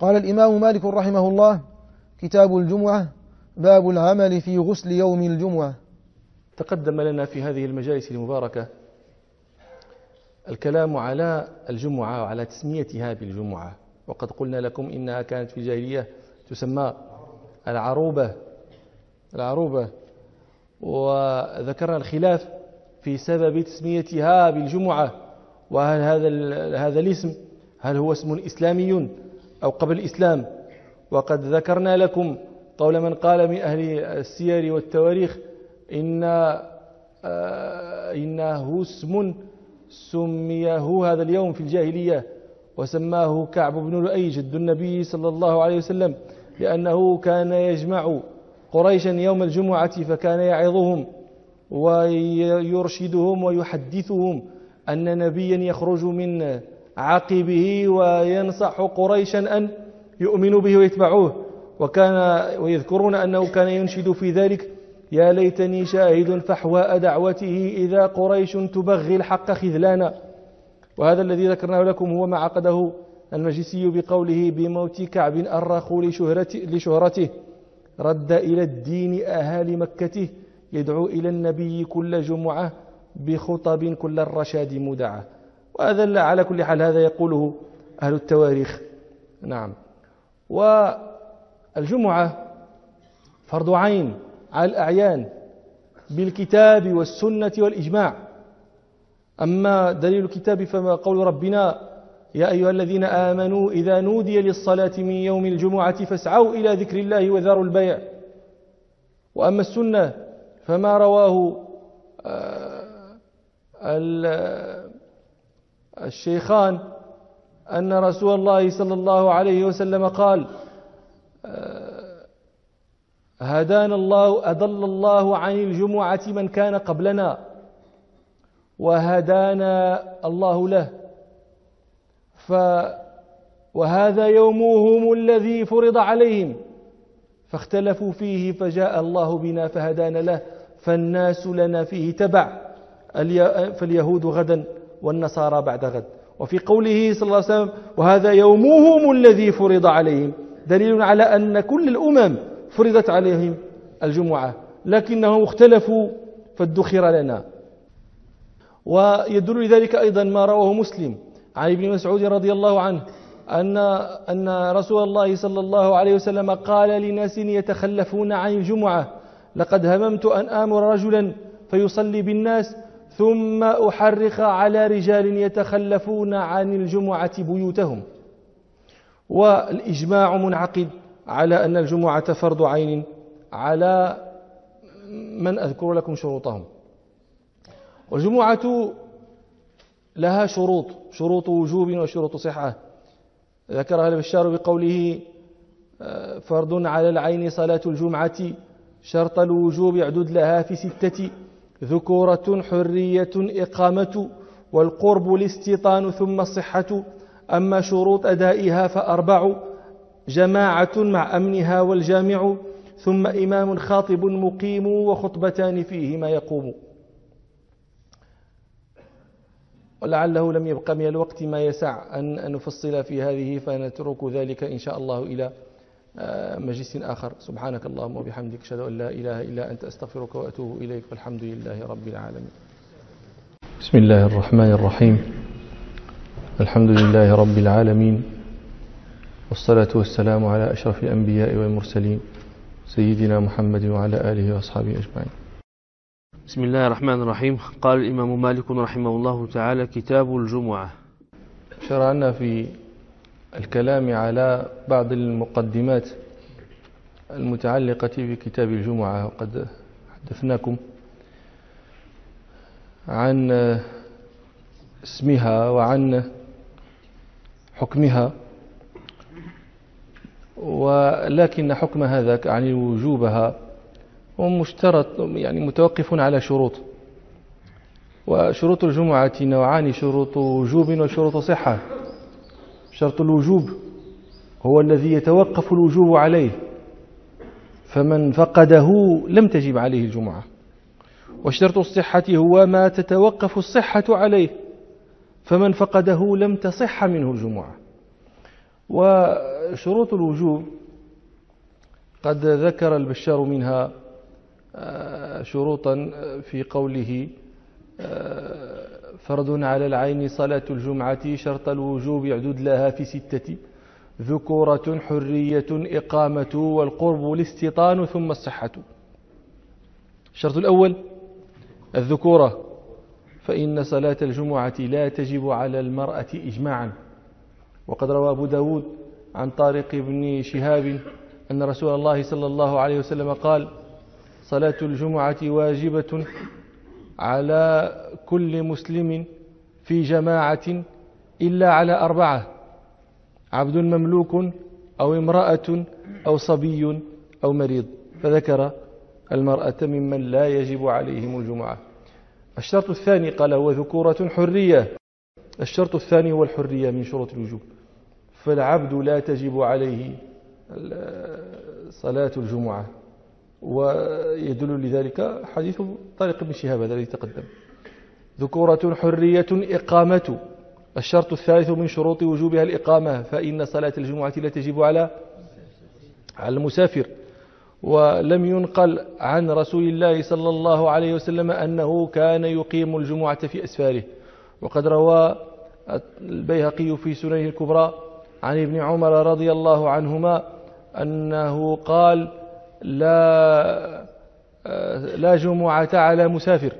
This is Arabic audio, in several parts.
قال الإمام مالك رحمه الله: كتاب الجمعة، باب العمل في غسل يوم الجمعة. تقدم لنا في هذه المجالس المباركة الكلام على الجمعة وعلى تسميتها بالجمعة، وقد قلنا لكم إنها كانت في الجاهلية تسمى العروبة، وذكرنا الخلاف في سبب تسميتها بالجمعة، وهل هذا الاسم هل هو اسم إسلامي أو قبل الإسلام. وقد ذكرنا لكم قول من قال من أهل السير والتواريخ إنه اسم سميه هذا اليوم في الجاهلية، وسماه كعب بن لؤي جد النبي صلى الله عليه وسلم، لأنه كان يجمع قريشا يوم الجمعة فكان يعظهم ويرشدهم ويحدثهم أن نبيا يخرج من عقبه وينصح قريشا أن يؤمنوا به ويتبعوه. ويذكرون أنه كان ينشد في ذلك: يا ليتني شاهد فحواء دعوته إذا قريش تبغي الحق خذلانا. وهذا الذي ذكرناه لكم هو ما عقده المجلسي بقوله: بموت كعب أرخوا لشهرته رد إلى الدين أهالي مكته، يدعو إلى النبي كل جمعة بخطب كل الرشاد مدعى. وهذا على كل حال هذا يقوله أهل التواريخ. نعم. والجمعة فرض عين على الأعيان بالكتاب والسنة والإجماع. أما دليل الكتاب فما قول ربنا: يا أيها الذين آمنوا إذا نودي للصلاة من يوم الجمعة فاسعوا إلى ذكر الله وذروا البيع. وأما السنة فما رواه الشيخان أن رسول الله صلى الله عليه وسلم قال: هدانا الله أضل الله عن الجمعة من كان قبلنا وهدانا الله له، وهذا يومهم الذي فرض عليهم فاختلفوا فيه فجاء الله بنا فهدانا له، فالناس لنا فيه تبع، فاليهود غدا والنصارى بعد غد. وفي قوله صلى الله عليه وسلم: وهذا يومهم الذي فرض عليهم، دليل على أن كل الأمم فرضت عليهم الجمعة، لكنهم اختلفوا فادخر لنا. ويدل لذلك أيضا ما رواه مسلم عن ابن مسعود رضي الله عنه أن رسول الله صلى الله عليه وسلم قال لناس يتخلفون عن الجمعة: لقد هممت أن آمر رجلا فيصلي بالناس ثم أحرق على رجال يتخلفون عن الجمعة بيوتهم. والإجماع منعقد على أن الجمعة فرض عين على من أذكر لكم شروطهم. والجمعة لها شروط وجوب وشروط صحة، ذكرها البشار بقوله: فرض على العين صلاة الجمعة، شرط الوجوب اعدد لها في 6: ذكورة حرية إقامة، والقرب الاستيطان ثم الصحة. أما شروط أدائها ف4: جماعة مع أمنها والجامع، ثم إمام خاطب مقيم، وخطبتان فيهما يقوم. ولعله لم يبق من الوقت ما يسع أن نفصل في هذه، فنترك ذلك إن شاء الله إلى مجلس آخر. سبحانك اللهم وبحمدك، أشهد أن لا إله إلا أنت، أستغفرك وأتوب إليك، والحمد لله رب العالمين. بسم الله الرحمن الرحيم. الحمد لله رب العالمين، والصلاة والسلام على أشرف الأنبياء والمرسلين سيدنا محمد وعلى آله وأصحابه أجمعين. بسم الله الرحمن الرحيم. قال الإمام مالك رحمه الله تعالى: كتاب الجمعة. شرعنا في الكلام على بعض المقدمات المتعلقة بكتاب الجمعة، وقد حدثناكم عن اسمها وعن حكمها، ولكن حكم هذا عن وجوبها ومشترط يعني متوقف على شروط. وشروط الجمعة نوعان: شروط وجوب وشروط صحة. شرط الوجوب هو الذي يتوقف الوجوب عليه، فمن فقده لم تجب عليه الجمعة. وشرط الصحة هو ما تتوقف الصحة عليه، فمن فقده لم تصح منه الجمعة. شروط الوجوب قد ذكر البشار منها شروطا في قوله فرض على العين صلاة الجمعة شرط الوجوب يعدد لها في 6: ذكورة حرية إقامة والقرب الاستيطان ثم الصحة. الشرط الأول الذكورة، فإن صلاة الجمعة لا تجب على المرأة إجماعا، وقد روى أبو داود عن طارق بن شهاب أن رسول الله صلى الله عليه وسلم قال: صلاة الجمعة واجبة على كل مسلم في جماعة إلا على 4: عبد مملوك أو امرأة أو صبي أو مريض، فذكر المرأة ممن لا يجب عليهم الجمعة. الشرط الثاني قال هو ذكورة حرية. الشرط الثاني هو الحرية من شروط الوجوب، فالعبد لا تجب عليه صلاة الجمعة، ويدل لذلك حديث طارق بن شهاب الذي تقدم. ذكورة حرية إقامة. الشرط الثالث من شروط وجوبها الإقامة، فإن صلاة الجمعة لا تجب على المسافر. ولم ينقل عن رسول الله صلى الله عليه وسلم أنه كان يقيم الجمعة في أسفاره. وقد روى البيهقي في سننه الكبرى عن ابن عمر رضي الله عنهما أنه قال: لا جمعة على مسافر.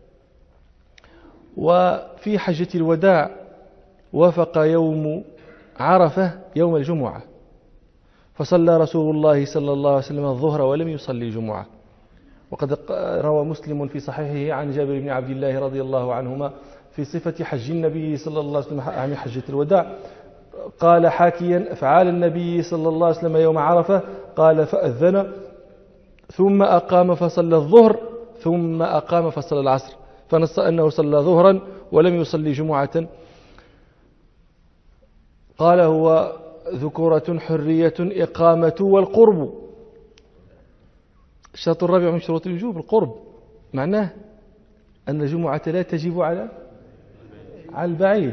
وفي حجة الوداع وافق يوم عرفة يوم الجمعة، فصلى رسول الله صلى الله عليه وسلم الظهر ولم يصلي الجمعة. وقد روى مسلم في صحيحه عن جابر بن عبد الله رضي الله عنهما في صفة حج النبي صلى الله عليه وسلم عن حجة الوداع، قال حاكيا أفعال النبي صلى الله عليه وسلم يوم عرفة، قال: فأذن ثم أقام فصلى الظهر ثم أقام فصلى العصر، فنص أنه صلى ظهرا ولم يصلي جمعة. قال هو ذكورة حرية إقامة والقرب. الشرط الرابع من شروط الوجوب القرب، معناه أن الجمعة لا تجب على البعيد.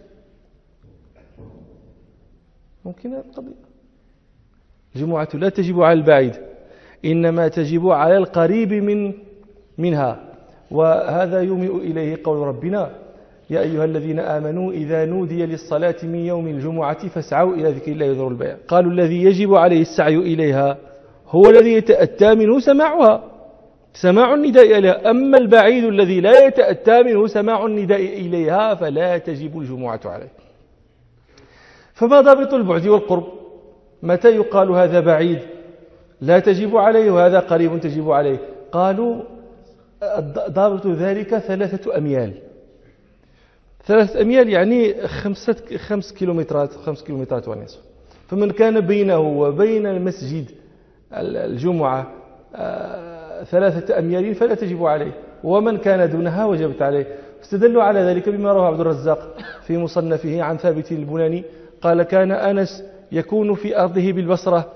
ممكن قضية الجمعة لا تجب على البعيد، إنما تجب على القريب منها. وهذا يومئ إليه قول ربنا: يا أيها الذين آمنوا إذا نودي للصلاة من يوم الجمعة فاسعوا إلى ذكر الله وذروا البيع. قالوا الذي يجب عليه السعي إليها هو الذي يتأتى منه سماع النداء إليها، أما البعيد الذي لا يتأتى منه سماع النداء إليها فلا تجب الجمعة عليه. فما ضابط البعد والقرب؟ متى يقال هذا بعيد لا تجب عليه وهذا قريب تجب عليه؟ قالوا ضابط ذلك 3 أميال. 3 أميال يعني 5 كيلومترات، 5 كيلومترات ونصف. فمن كان بينه وبين المسجد الجمعة 3 أميال فلا تجب عليه، ومن كان دونها وجبت عليه. استدلوا على ذلك بما رواه عبد الرزاق في مصنفه عن ثابت البناني قال: كان أنس يكون في أرضه بالبصرة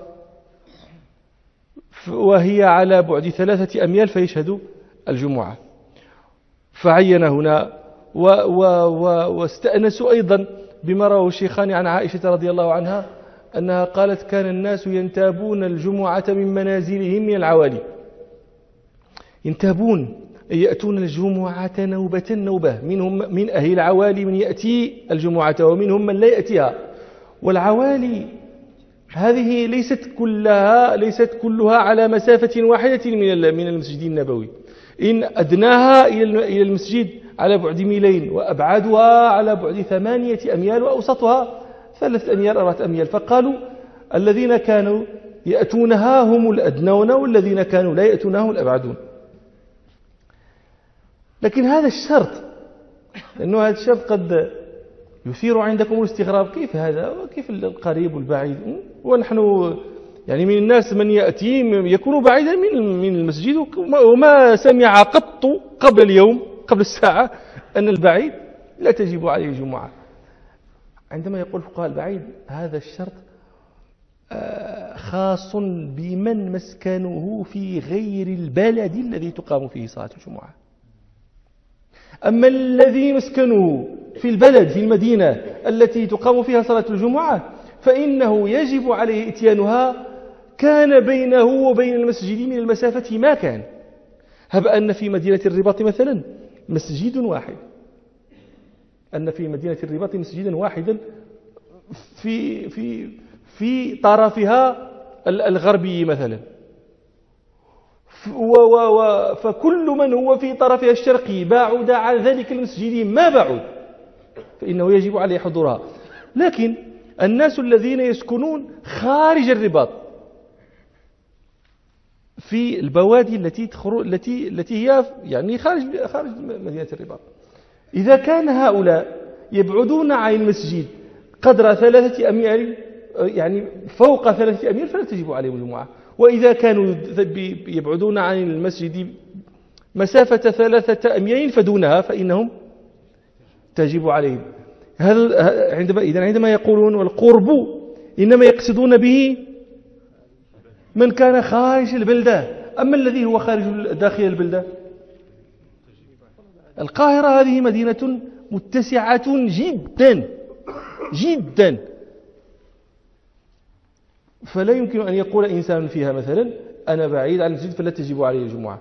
وهي على بعد 3 أميال فيشهد الجمعة، فعين هنا. واستأنسوا أيضا بما رواه الشيخان عن عائشة رضي الله عنها أنها قالت: كان الناس ينتابون الجمعة من منازلهم من العوالي. ينتابون يأتون الجمعة نوبة، منهم من أهل العوالي من يأتي الجمعة ومنهم من لا يأتيها. والعوالي هذه ليست كلها على مسافة واحدة من المسجد النبوي، إن أدناها إلى المسجد على بعد 2 ميل، وأبعدها على بعد 8 أميال، وأوسطها 3 أميال 4 أميال. فقالوا الذين كانوا يأتونها هم الأدنون، والذين كانوا لا يأتونها هم الأبعدون. لكن هذا الشرط، لأنه هذا الشرط قد يثير عندكم الاستغراب: كيف هذا؟ وكيف القريب والبعيد؟ ونحن يعني من الناس من يأتي يكون بعيدا من المسجد وما سمع قط قبل اليوم قبل الساعة أن البعيد لا تجب عليه الجمعة. عندما يقول فقهاء البعيد هذا الشرط خاص بمن مسكنه في غير البلد الذي تقام فيه صلاة الجمعة. أما الذي مسكنه في البلد في المدينة التي تقام فيها صلاة الجمعة فإنه يجب عليه إتيانها كان بينه وبين المسجد من المسافة ما كان. هب أن في مدينة الرباط مثلا مسجد واحد، أن في مدينة الرباط مسجدا واحدا في طرفها الغربي مثلا، فكل من هو في طرفها الشرقي بعد عن ذلك المسجد ما بعد، فإنه يجب عليه حضورها. لكن الناس الذين يسكنون خارج الرباط في البوادي التي هي يعني خارج مدينة الرباط، إذا كان هؤلاء يبعدون عن المسجد قدر 3 أميال، يعني فوق 3 أميال، فلا تجب عليهم الجمعة. وإذا كانوا يبعدون عن المسجد مسافة 3 أميال فدونها فإنهم تجب عليهم. عندما يقولون والقرب إنما يقصدون به من كان خارج البلدة. أما الذي هو خارج داخل البلدة، القاهرة هذه مدينة متسعة جدا جدا، فلا يمكن أن يقول إنسان فيها مثلا أنا بعيد عن المسجد فلا تجب عليه الجمعة،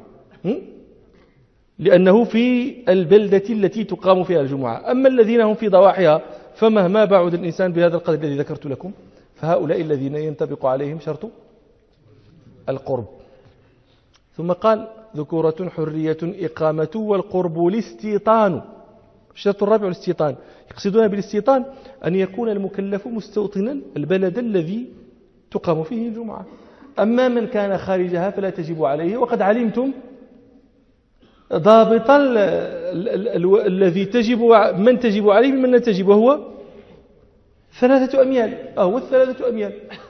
لأنه في البلدة التي تقام فيها الجمعة. أما الذين هم في ضواحيها فمهما بعد الإنسان بهذا القدر الذي ذكرت لكم، فهؤلاء الذين ينطبق عليهم شرط القرب. ثم قال ذكورة حرية إقامة والقرب الاستيطان. الشرط الرابع الاستيطان. يقصدون بالاستيطان أن يكون المكلف مستوطنا البلد الذي تقام فيه الجمعة. أما من كان خارجها فلا تجب عليه. وقد علمتم ضابط الذي من تجب عليه من لا تجب، وهو 3 أميال، هو 3 أميال.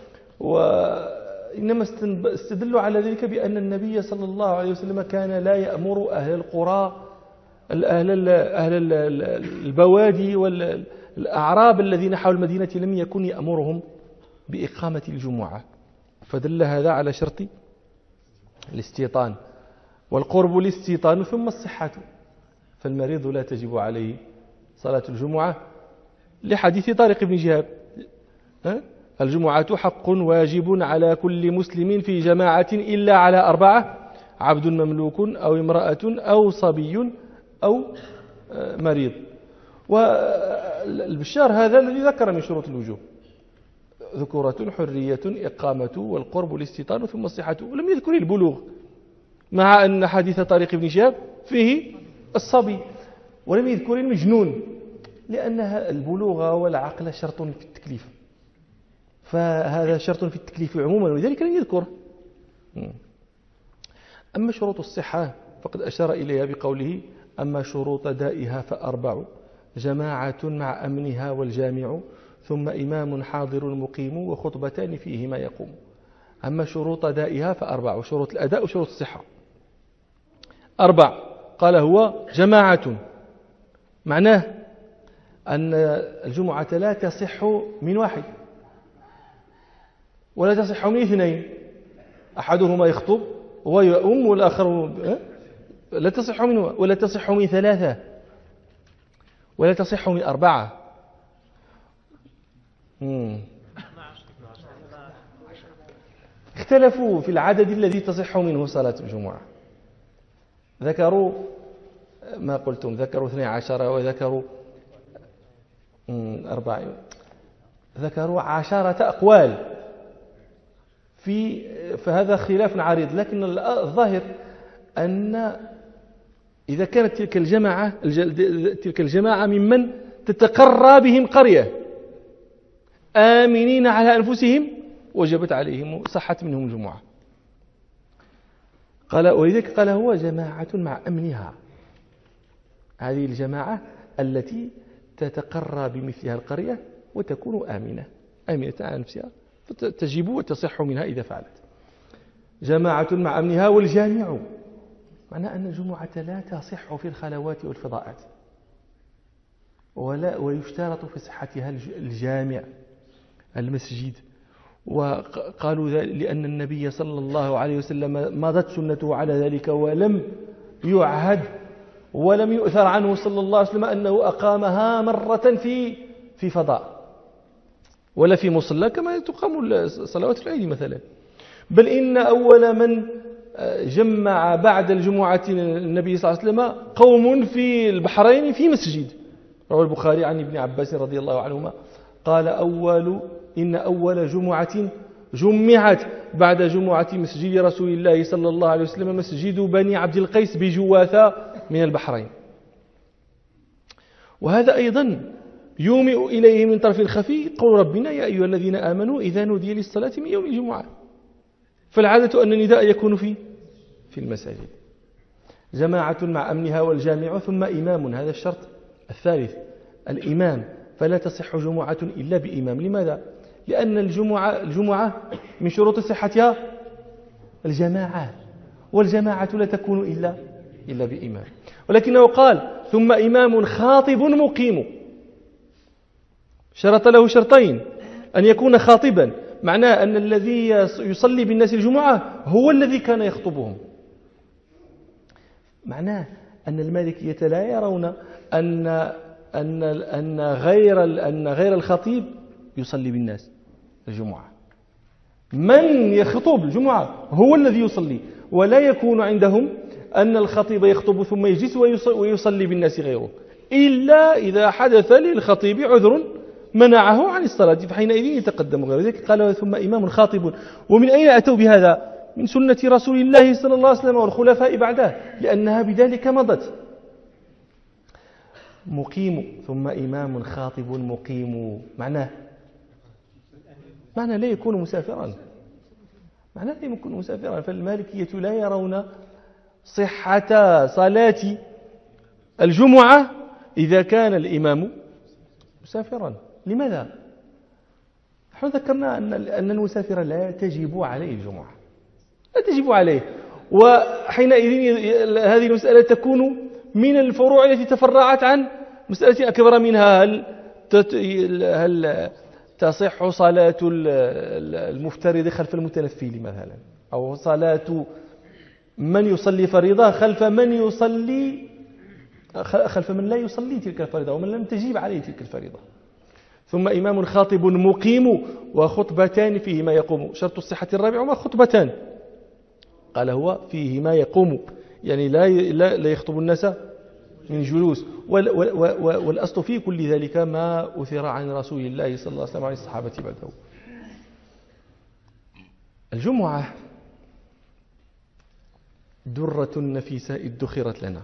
وإنما استدلوا على ذلك بأن النبي صلى الله عليه وسلم كان لا يأمر أهل القرى، أهل البوادي والأعراب الذين حول المدينة، لم يكن يأمرهم بإقامة الجمعة، فدل هذا على شرط الاستيطان. والقرب الاستيطان ثم الصحة، فالمريض لا تجب عليه صلاة الجمعة لحديث طارق بن شهاب الجمعة حق واجب على كل مسلم في جماعة إلا على 4: عبد مملوك أو امرأة أو صبي أو مريض. والبشار هذا الذي ذكر من شروط الوجوب: ذكورة حرية إقامة والقرب الاستيطان ثم الصحة، ولم يذكر البلوغ، مع أن حديث طارق بن شهاب فيه الصبي، ولم يذكر المجنون، لأن البلوغ والعقل شرط في التكليف، فهذا شرط في التكليف عموما، ولذلك لم يذكر. أما شروط الصحة فقد أشار إليها بقوله: أما شروط دائها ف4: جماعة مع أمنها والجامع، ثم إمام حاضر مقيم وخطبتان فيهما يقوم. أما شروط دائها ف4: شروط الأداء وشروط الصحة 4. قال هو جماعة، معناه أن الجمعة لا تصح من واحد ولا تصح من 2، أحدهما يخطب ويؤم والآخر لا تصح من، ولا تصح من 3 ولا تصح من 4. اختلفوا في العدد الذي تصح منه صلاة الجمعة. ذكروا ما قلتم، ذكروا 12 وذكروا 4، ذكروا 10 أقوال فهذا خلاف عريض. لكن الظاهر أن إذا كانت تلك الجماعة ممن تتقرى بهم قرية آمنين على أنفسهم وجبت عليهم صحت منهم الجمعة. قال ولذلك قال هو جماعة مع أمنها، هذه الجماعة التي تتقرى بمثلها القرية وتكون آمنة على نفسها فتجب وتصح منها إذا فعلت. جماعة مع أمنها والجامع، معنى أن الجمعة لا تصح في الخلوات والفضاءات، ويشترط في صحتها الجامع المسجد. وقالوا لأن النبي صلى الله عليه وسلم مضت سنته على ذلك ولم يعهد ولم يؤثر عنه صلى الله عليه وسلم أنه أقامها مرة في فضاء. ولا في مصلى كما تقام صلوات العيد مثلا. بل إن أول من جمع بعد الجمعة النبي صلى الله عليه وسلم قوم في البحرين في مسجد. روى البخاري عن ابن عباس رضي الله عنهما قال إن أول جمعة جمعت بعد جمعة مسجد رسول الله صلى الله عليه وسلم مسجد بني عبد القيس بجواثة من البحرين. وهذا أيضا يومئ إليه من طرف الخفي قول ربنا يا أيها الذين آمنوا إذا نودي للصلاة من يوم الجمعة. فالعادة أن النداء يكون في المساجد. جماعة مع أمنها والجامع ثم إمام، هذا الشرط الثالث الإمام، فلا تصح جمعة إلا بإمام. لماذا؟ لأن الجمعة من شروط صحتها الجماعة، والجماعة لا تكون إلا بإمام. ولكنه قال ثم إمام خاطب مقيم، شرط له شرطين: أن يكون خاطبا، معناه أن الذي يصلي بالناس الجمعة هو الذي كان يخطبهم. معناه أن المالكية لا يرون أن غير الخطيب يصلي بالناس الجمعة. من يخطب الجمعة هو الذي يصلي، ولا يكون عندهم أن الخطيب يخطب ثم يجلس ويصلي بالناس غيره، إلا إذا حدث للخطيب عذر منعه عن الصلاة، فحينئذ يتقدم غيره. ذلك قال ثم إمام خاطب. ومن أين أتوا بهذا؟ من سنة رسول الله صلى الله عليه وسلم والخلفاء بعده، لأنها بذلك مضت. مقيم، ثم إمام خاطب مقيم، معناه لا يكون مسافرا، فالمالكية لا يرون صحة صلاة الجمعة إذا كان الإمام مسافرا. لماذا؟ نحن ذكرنا أن المسافر لا تجب عليه الجمعة، لا تجب عليه، وحينئذ هذه المسألة تكون من الفروع التي تفرعت عن مسألة أكبر منها: هل تصح صلاة المفترض خلف المتنفل مثلا، أو صلاة من يصلي فريضة خلف من لا يصلي تلك الفريضة ومن لم تجيب عليه تلك الفريضة. ثم إمام خاطب مقيم وخطبتان فيهما يقوم. شرط الصحة الرابع هما خطبتان، قال هو فيهما يقوم، يعني لا يخطب الناس من جلوس. والأصل في كل ذلك ما أثر عن رسول الله صلى الله عليه وسلم وعن الصحابة بعده. الجمعة درة نفيسة ادخرت لنا.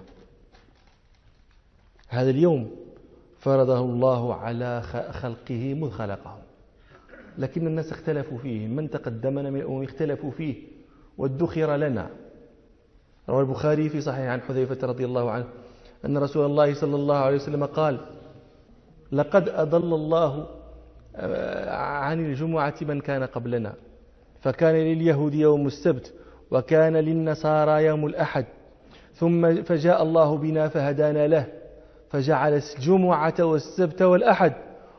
هذا اليوم فرضه الله على خلقه مذ خلقه، لكن الناس اختلفوا فيه، من تقدمنا من الأمم اختلفوا فيه وادخر لنا. روى البخاري في صحيح عن حذيفة رضي الله عنه أن رسول الله صلى الله عليه وسلم قال: لقد أضل الله عن الجمعة من كان قبلنا، فكان لليهود يوم السبت وكان للنصارى يوم الأحد، ثم فجاء الله بنا فهدانا له، فجعل الجمعة والسبت والأحد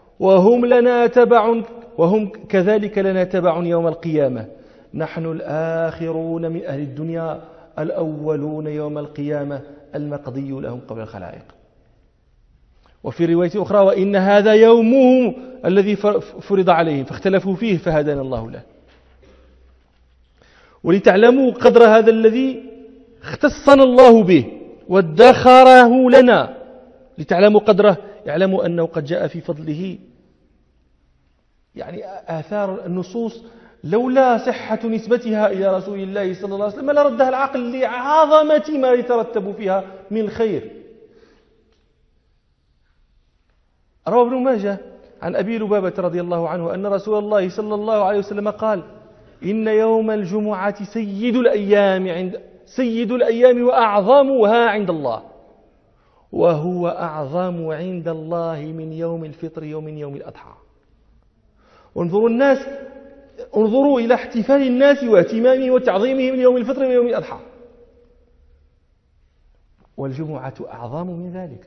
وهم كذلك لنا تبع يوم القيامة، نحن الآخرون من أهل الدنيا الأولون يوم القيامة، المقضي لهم قبل الخلائق. وفي رواية أخرى: وإن هذا يومهم الذي فرض عليهم فاختلفوا فيه فهدانا الله له. ولتعلموا قدر هذا الذي اختصنا الله به وادخره لنا، لتعلموا قدره، اعلموا أنه قد جاء في فضله يعني آثار النصوص لولا صحة نسبتها إلى رسول الله صلى الله عليه وسلم لردها العقل لعظمة ما يترتب فيها من خير. روى ابن ماجه عن أبي لبابة رضي الله عنه أن رسول الله صلى الله عليه وسلم قال: إن يوم الجمعة سيد الأيام وأعظمها عند الله، وهو أعظم عند الله من يوم الفطر ومن يوم الأضحى. انظروا إلى احتفال الناس واهتمامهم وتعظيمهم ليوم الفطر ويوم الأضحى، والجمعة أعظم من ذلك.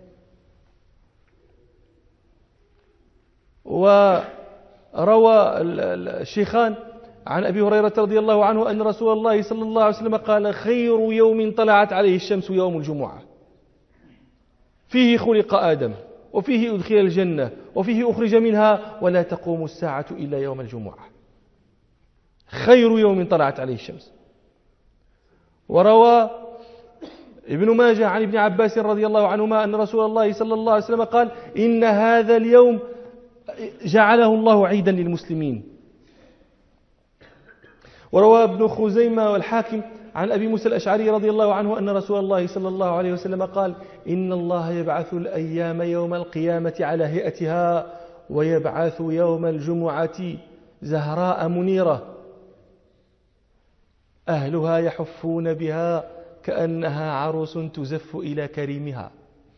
وروى الشيخان عن أبي هريرة رضي الله عنه أن رسول الله صلى الله عليه وسلم قال: خير يوم طلعت عليه الشمس يوم الجمعة، فيه خلق آدم وفيه أدخل الجنة وفيه أخرج منها، ولا تقوم الساعة إلا يوم الجمعة، خير يوم طلعت عليه الشمس. وروى ابن ماجه عن ابن عباس رضي الله عنهما أن رسول الله صلى الله عليه وسلم قال: إن هذا اليوم جعله الله عيدا للمسلمين. وروى ابن خزيمة والحاكم عن أبي موسى الأشعري رضي الله عنه أن رسول الله صلى الله عليه وسلم قال: إن الله يبعث الأيام يوم القيامة على هيئتها، ويبعث يوم الجمعة زهراء منيرة أهلها يحفون بها كأنها عروس تزف إلى كريمها،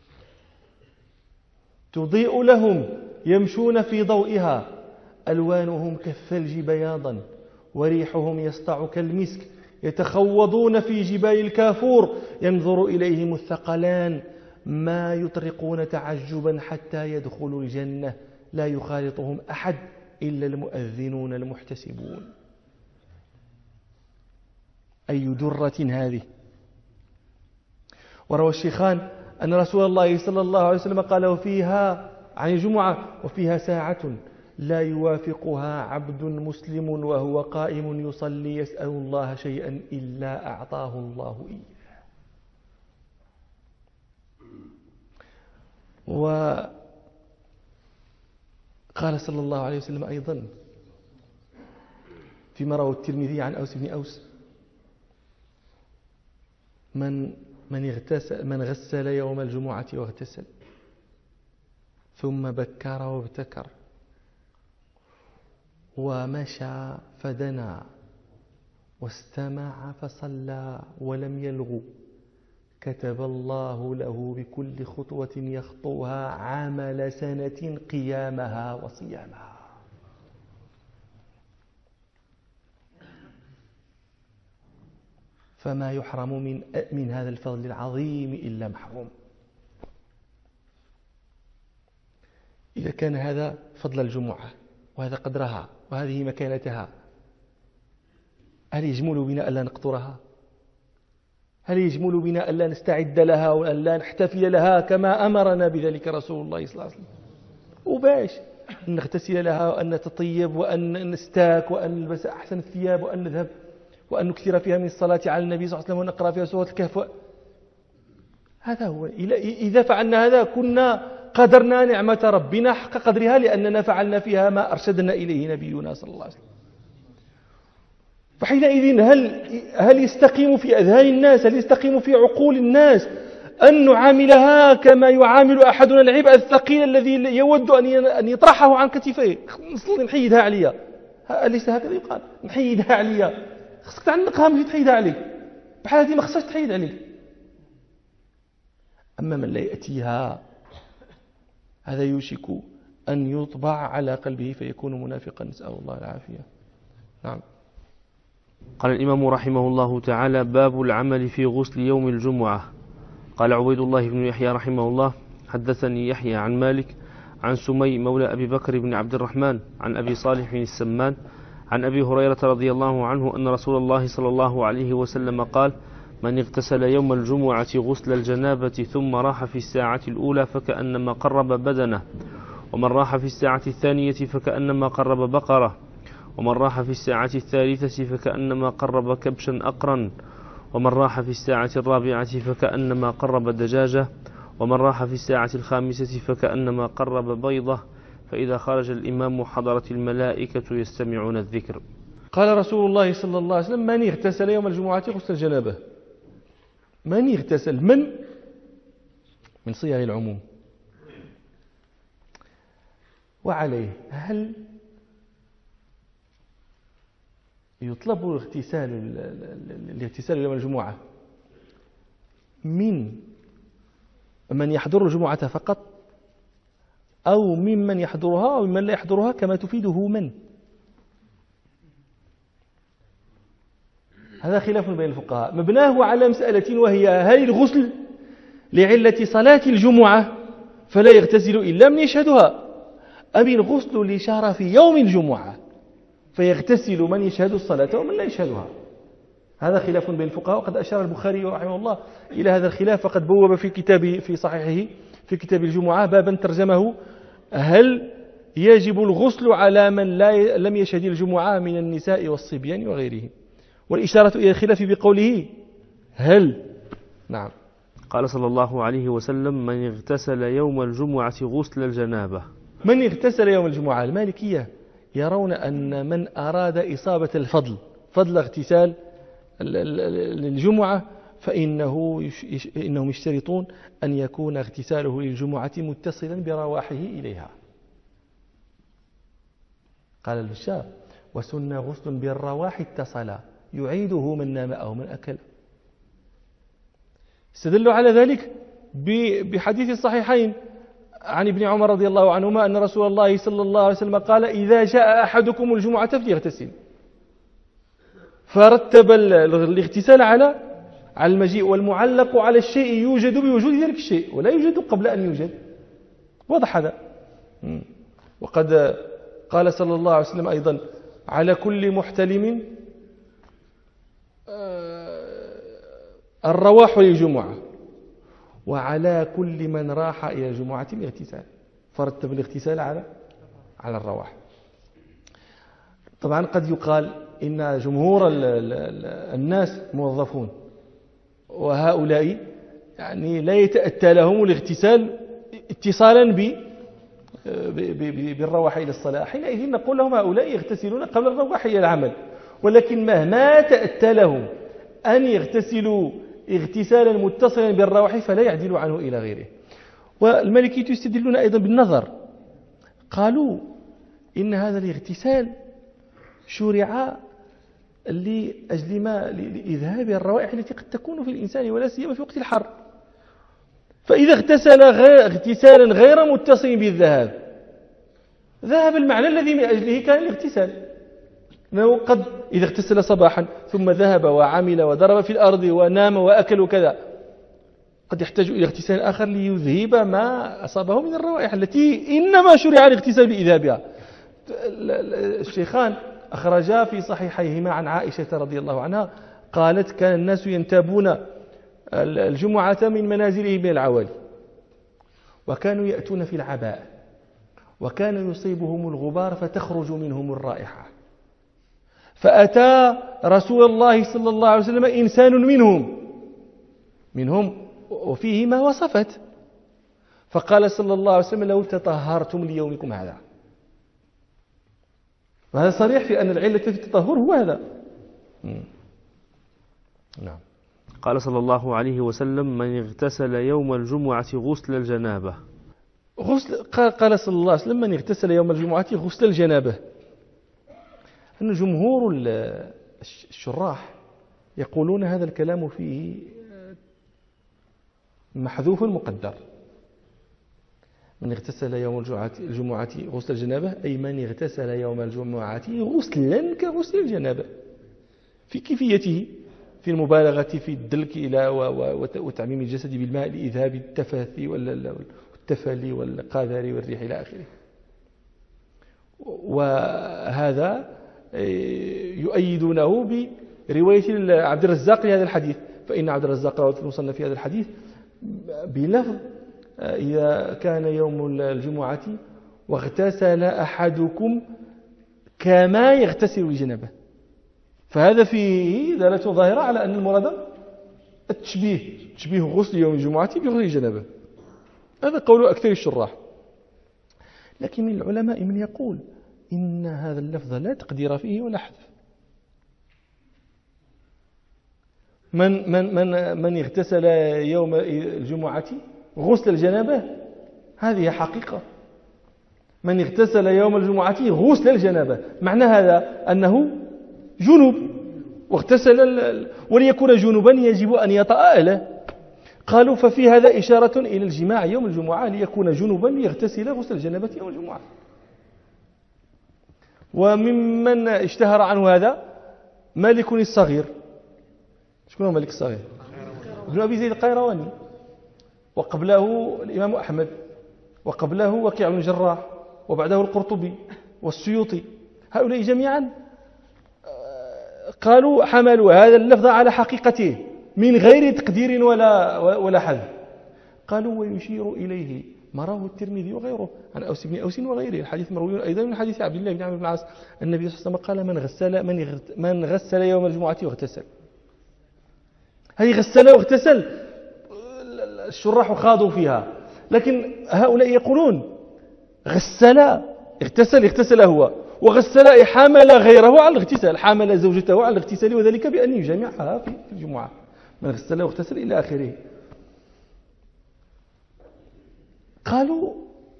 تضيء لهم يمشون في ضوئها، ألوانهم كالثلج بياضا، وريحهم يسطع كالمسك، يتخوضون في جبال الكافور، ينظر إليهم الثقلان ما يطرقون تعجبا حتى يدخلوا الجنة، لا يخالطهم أحد إلا المؤذنون المحتسبون. أي درة هذه. وروى الشيخان أن رسول الله صلى الله عليه وسلم قال: وفيها عن الجمعة: وفيها ساعة لا يوافقها عبد مسلم وهو قائم يصلي يسأل الله شيئا إلا أعطاه الله إياه. وقال صلى الله عليه وسلم أيضا فيما روى الترمذي عن أوس بن أوس: من غسل يوم الجمعة واغتسل ثم بكر وابتكر ومشى فدنا واستمع فصلى ولم يلغو، كتب الله له بكل خطوة يخطوها عمل سنة قيامها وصيامها. فما يحرم من هذا الفضل العظيم إلا محروم. إذا كان هذا فضل الجمعة وهذا قدرها وهذه مكانتها، هل يجمل بنا ألا نقدرها؟ هل يجمل بنا ألا نستعد لها وألا نحتفل لها كما أمرنا بذلك رسول الله صلى الله عليه وسلم؟ وباش نغتسل لها وأن نتطيب وأن نستاك وأن نلبس أحسن الثياب وأن نذهب وأن نكثر فيها من الصلاة على النبي صلى الله عليه وسلم ونقرأ فيها سورة الكهف. هذا هو. إذا فعلنا هذا كنا قدرنا نعمة ربنا حق قدرها، لأننا فعلنا فيها ما أرشدنا إليه نبينا صلى الله عليه وسلم. فحينئذ هل يستقيم في أذهان الناس، هل يستقيم في عقول الناس أن نعاملها كما يعامل أحدنا العبء الثقيل الذي يود أن يطرحه عن كتفيه؟ نصلي نحيدها عليا، أليس هكذا يقال؟ نحيدها عليا، خصك تعلقها ماشي تحيدها عليك، بحال هذه ما خصهاش تحيد عليك. أما من لا يأتيها هذا يوشك أن يطبع على قلبه فيكون منافقا، نسأل الله العافية. نعم. قال الإمام رحمه الله تعالى: باب العمل في غسل يوم الجمعة. قال عبيد الله بن يحيى رحمه الله: حدثني يحيى عن مالك عن سمي مولى أبي بكر بن عبد الرحمن عن أبي صالح السمان عن أبي هريرة رضي الله عنه أن رسول الله صلى الله عليه وسلم قال: من اغتسل يوم الجمعة غسل الجنابة ثم راح في الساعة الأولى فكأنما قرب بدنه، ومن راح في الساعة الثانية فكأنما قرب بقرة، ومن راح في الساعة الثالثة فكأنما قرب كبشا أقرا، ومن راح في الساعة الرابعة فكأنما قرب دجاجة، ومن راح في الساعة الخامسة فكأنما قرب بيضة، فإذا خرج الإمام حضرت الملائكة يستمعون الذكر. قال رسول الله صلى الله عليه وسلم: من اغتسل يوم الجمعة غسل الجنابة. من اغتسل، من صيغ العموم. وعليه هل يطلب الاغتسال يوم الجمعة من يحضر الجمعة فقط، أو ممن يحضرها أو ممن لا يحضرها، كما تفيده من؟ هذا خلاف بين الفقهاء مبناه على مسألة، وهي: هل الغسل لعلة صلاة الجمعة فلا يغتسل إلا من يشهدها، أم الغسل لشرف يوم الجمعة فيغتسل من يشهد الصلاة ومن لا يشهدها؟ هذا خلاف بين الفقهاء، وقد أشار البخاري رحمه الله إلى هذا الخلاف، فقد بوب في كتابه في صحيحه في كتاب الجمعة بابا ترجمه: هل يجب الغسل على من لم يشهد الجمعة من النساء والصبيان وغيرهم؟ والإشارة إلى الخلاف بقوله هل. نعم. قال صلى الله عليه وسلم: من اغتسل يوم الجمعة غسل الجنابة. من اغتسل يوم الجمعة، المالكية يرون أن من أراد إصابة فضل اغتسال الجمعة فإنهم يشترطون أن يكون اغتساله للجمعة متصلا برواحه إليها. قال البشار: وسن غسل بالرواح اتصلا يعيده من نام أو من أكل. استدلوا على ذلك بحديث الصحيحين عن ابن عمر رضي الله عنهما أن رسول الله صلى الله عليه وسلم قال: إذا جاء أحدكم الجمعة فليغتسل. فرتب الاغتسال على المجيء، والمعلق على الشيء يوجد بوجود ذلك الشيء ولا يوجد قبل أن يوجد. واضح هذا. وقد قال صلى الله عليه وسلم أيضا: على كل محتلم الرواح للجمعة، وعلى كل من راح إلى الجمعة الاغتسال. فرتب الاغتسال على الرواح. طبعا قد يقال إن جمهور الناس موظفون، وهؤلاء يعني لا يتأتى لهم الاغتسال اتصالا بالرواح إلى الصلاة. حينئذ نقول لهم هؤلاء يغتسلون قبل الرواح إلى العمل، ولكن مهما تأتى لهم أن يغتسلوا اغتسالا متصلا بالرواح فلا يعدل عنه إلى غيره. والمالكية يستدلون أيضا بالنظر. قالوا إن هذا الاغتسال شرع لإذهاب الروائح التي قد تكون في الإنسان ولا سيما في وقت الحر. فإذا اغتسل اغتسالا غير متصل بالذهاب ذهب المعنى الذي من أجله كان الاغتسال. أنه قد إذا اغتسل صباحا ثم ذهب وعمل وضرب في الأرض ونام وأكل وكذا قد يحتاج إلى اغتسال آخر ليذهب ما أصابه من الروائح التي إنما شرع الاغتسال بإذهابها. الشيخان أخرجا في صحيحيهما عن عائشة رضي الله عنها قالت: كان الناس ينتابون الجمعة من منازلهم من العوالي، وكانوا يأتون في العباء، وكان يصيبهم الغبار فتخرج منهم الرائحة. فأتى رسول الله صلى الله عليه وسلم إنسان منهم وفيه ما وصفت، فقال صلى الله عليه وسلم: لو تطهرتم ليومكم هذا. وهذا صريح في أن العلة في التطهر هو هذا. نعم. قال صلى الله عليه وسلم: من اغتسل يوم الجمعة غسل الجنابة. قال صلى الله عليه وسلم: من اغتسل يوم الجمعة غسل الجنابة. أن جمهور الشراح يقولون هذا الكلام فيه محذوف مقدر. من اغتسل يوم الجمعة غسل الجنابة أي من اغتسل يوم الجمعة غسلا كغسل الجنابة في كيفيته، في المبالغة في الدلك إلى وتعميم الجسد بالماء لإذهاب التفاث والتفل والقاذر والريح إلى آخره. وهذا يؤيدونه برواية عبد الرزاق لهذا الحديث، فإن عبد الرزاق روى في المصنف في هذا الحديث بلفظ: إذا كان يوم الجمعة واغتسل أحدكم كما يغتسل الجنابة. فهذا فيه دلالة ظاهرة على أن المراد تشبيه غسل يوم الجمعة بغسل الجنابة. هذا قول أكثر الشراح. لكن من العلماء من يقول إن هذا اللفظ لا تقدير فيه ولا حذف. من اغتسل يوم الجمعة غسل الجنابة هذه حقيقة. من اغتسل يوم الجمعة غسل الجنابة معنى هذا أنه جنوب واغتسل، وليكون جنوبا يجب أن يتأهل. قالوا ففي هذا إشارة إلى الجماع يوم الجمعة ليكون جنوبا ليغتسل غسل الجنابة يوم الجمعة. وممن اشتهر عنه هذا مالك الصغير. شكون هو مالك الصغير؟ ابن أبي زيد القيرواني، وقبله الإمام أحمد، وقبله وكيع بن الجراح، وبعده القرطبي والسيوطي. هؤلاء جميعا قالوا حملوا هذا اللفظ على حقيقته من غير تقدير ولا حذف. قالوا ويشير إليه ما رواه الترمذي وغيره عن أوس بن أوس وغيره. الحديث مروي أيضا من حديث عبد الله بن عمرو بن العاص. النبي صلى الله عليه وسلم قال من غسل يوم الجمعة واغتسل. هذه غسل واغتسل الشراح خاضوا فيها، لكن هؤلاء يقولون غسل اغتسل هو، وغسل حامل غيره على الاغتسال، حامل زوجته على الاغتسال، وذلك بأن يجامعها في الجمعة. من غسل واغتسل إلى آخره. قالوا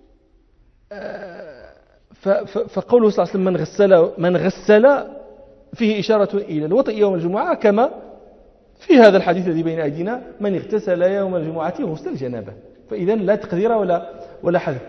فقوله صلى الله عليه وسلم من غسل فيه إشارة إلى الوطئ يوم الجمعة، كما في هذا الحديث الذي بين أيدينا من اغتسل يوم الجمعة غسل الجنابة. فإذا لا تقدير ولا حذف.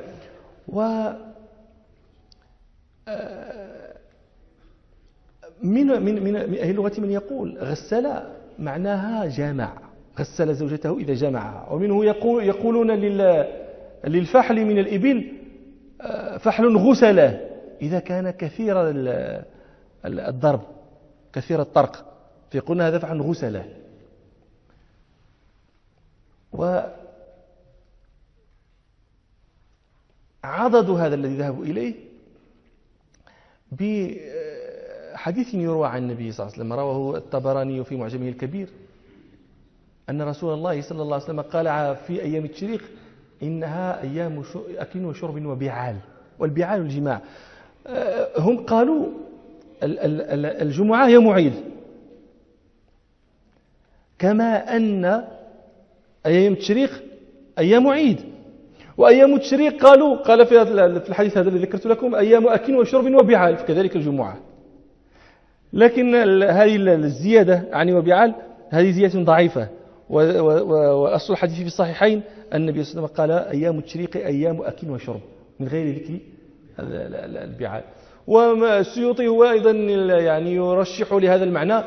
من أهل اللغة من يقول غسل معناها جامع، غسل زوجته إذا جمعها. ومنه يقولون للفحل من الإبل فحل غسله إذا كان كثير الضرب كثير الطرق، فيقولون هذا فحل غسله. وعضدوا هذا الذي ذهبوا إليه بحديث يروى عن النبي صلى الله عليه وسلم، رواه الطبراني في معجمه الكبير، أن رسول الله صلى الله عليه وسلم قال في أيام التشريق إنها أيام أكل وشرب وبعال، والبعال الجماع. هم قالوا الجمعة يوم عيد، كما أن أيام التشريق أيام عيد. وأيام التشريق قال في الحديث هذا الذي ذكرت لكم أيام أكل وشرب وبعال، فكذلك الجمعة. لكن هذه الزيادة يعني وبعال هذه زيادة ضعيفة. وأصل الحديث في الصحيحين أن النبي صلى الله عليه وسلم قال أيام التشريق أيام أكل وشرب من غير ذكر البعال. والسيوطي هو أيضا يعني يرشح لهذا المعنى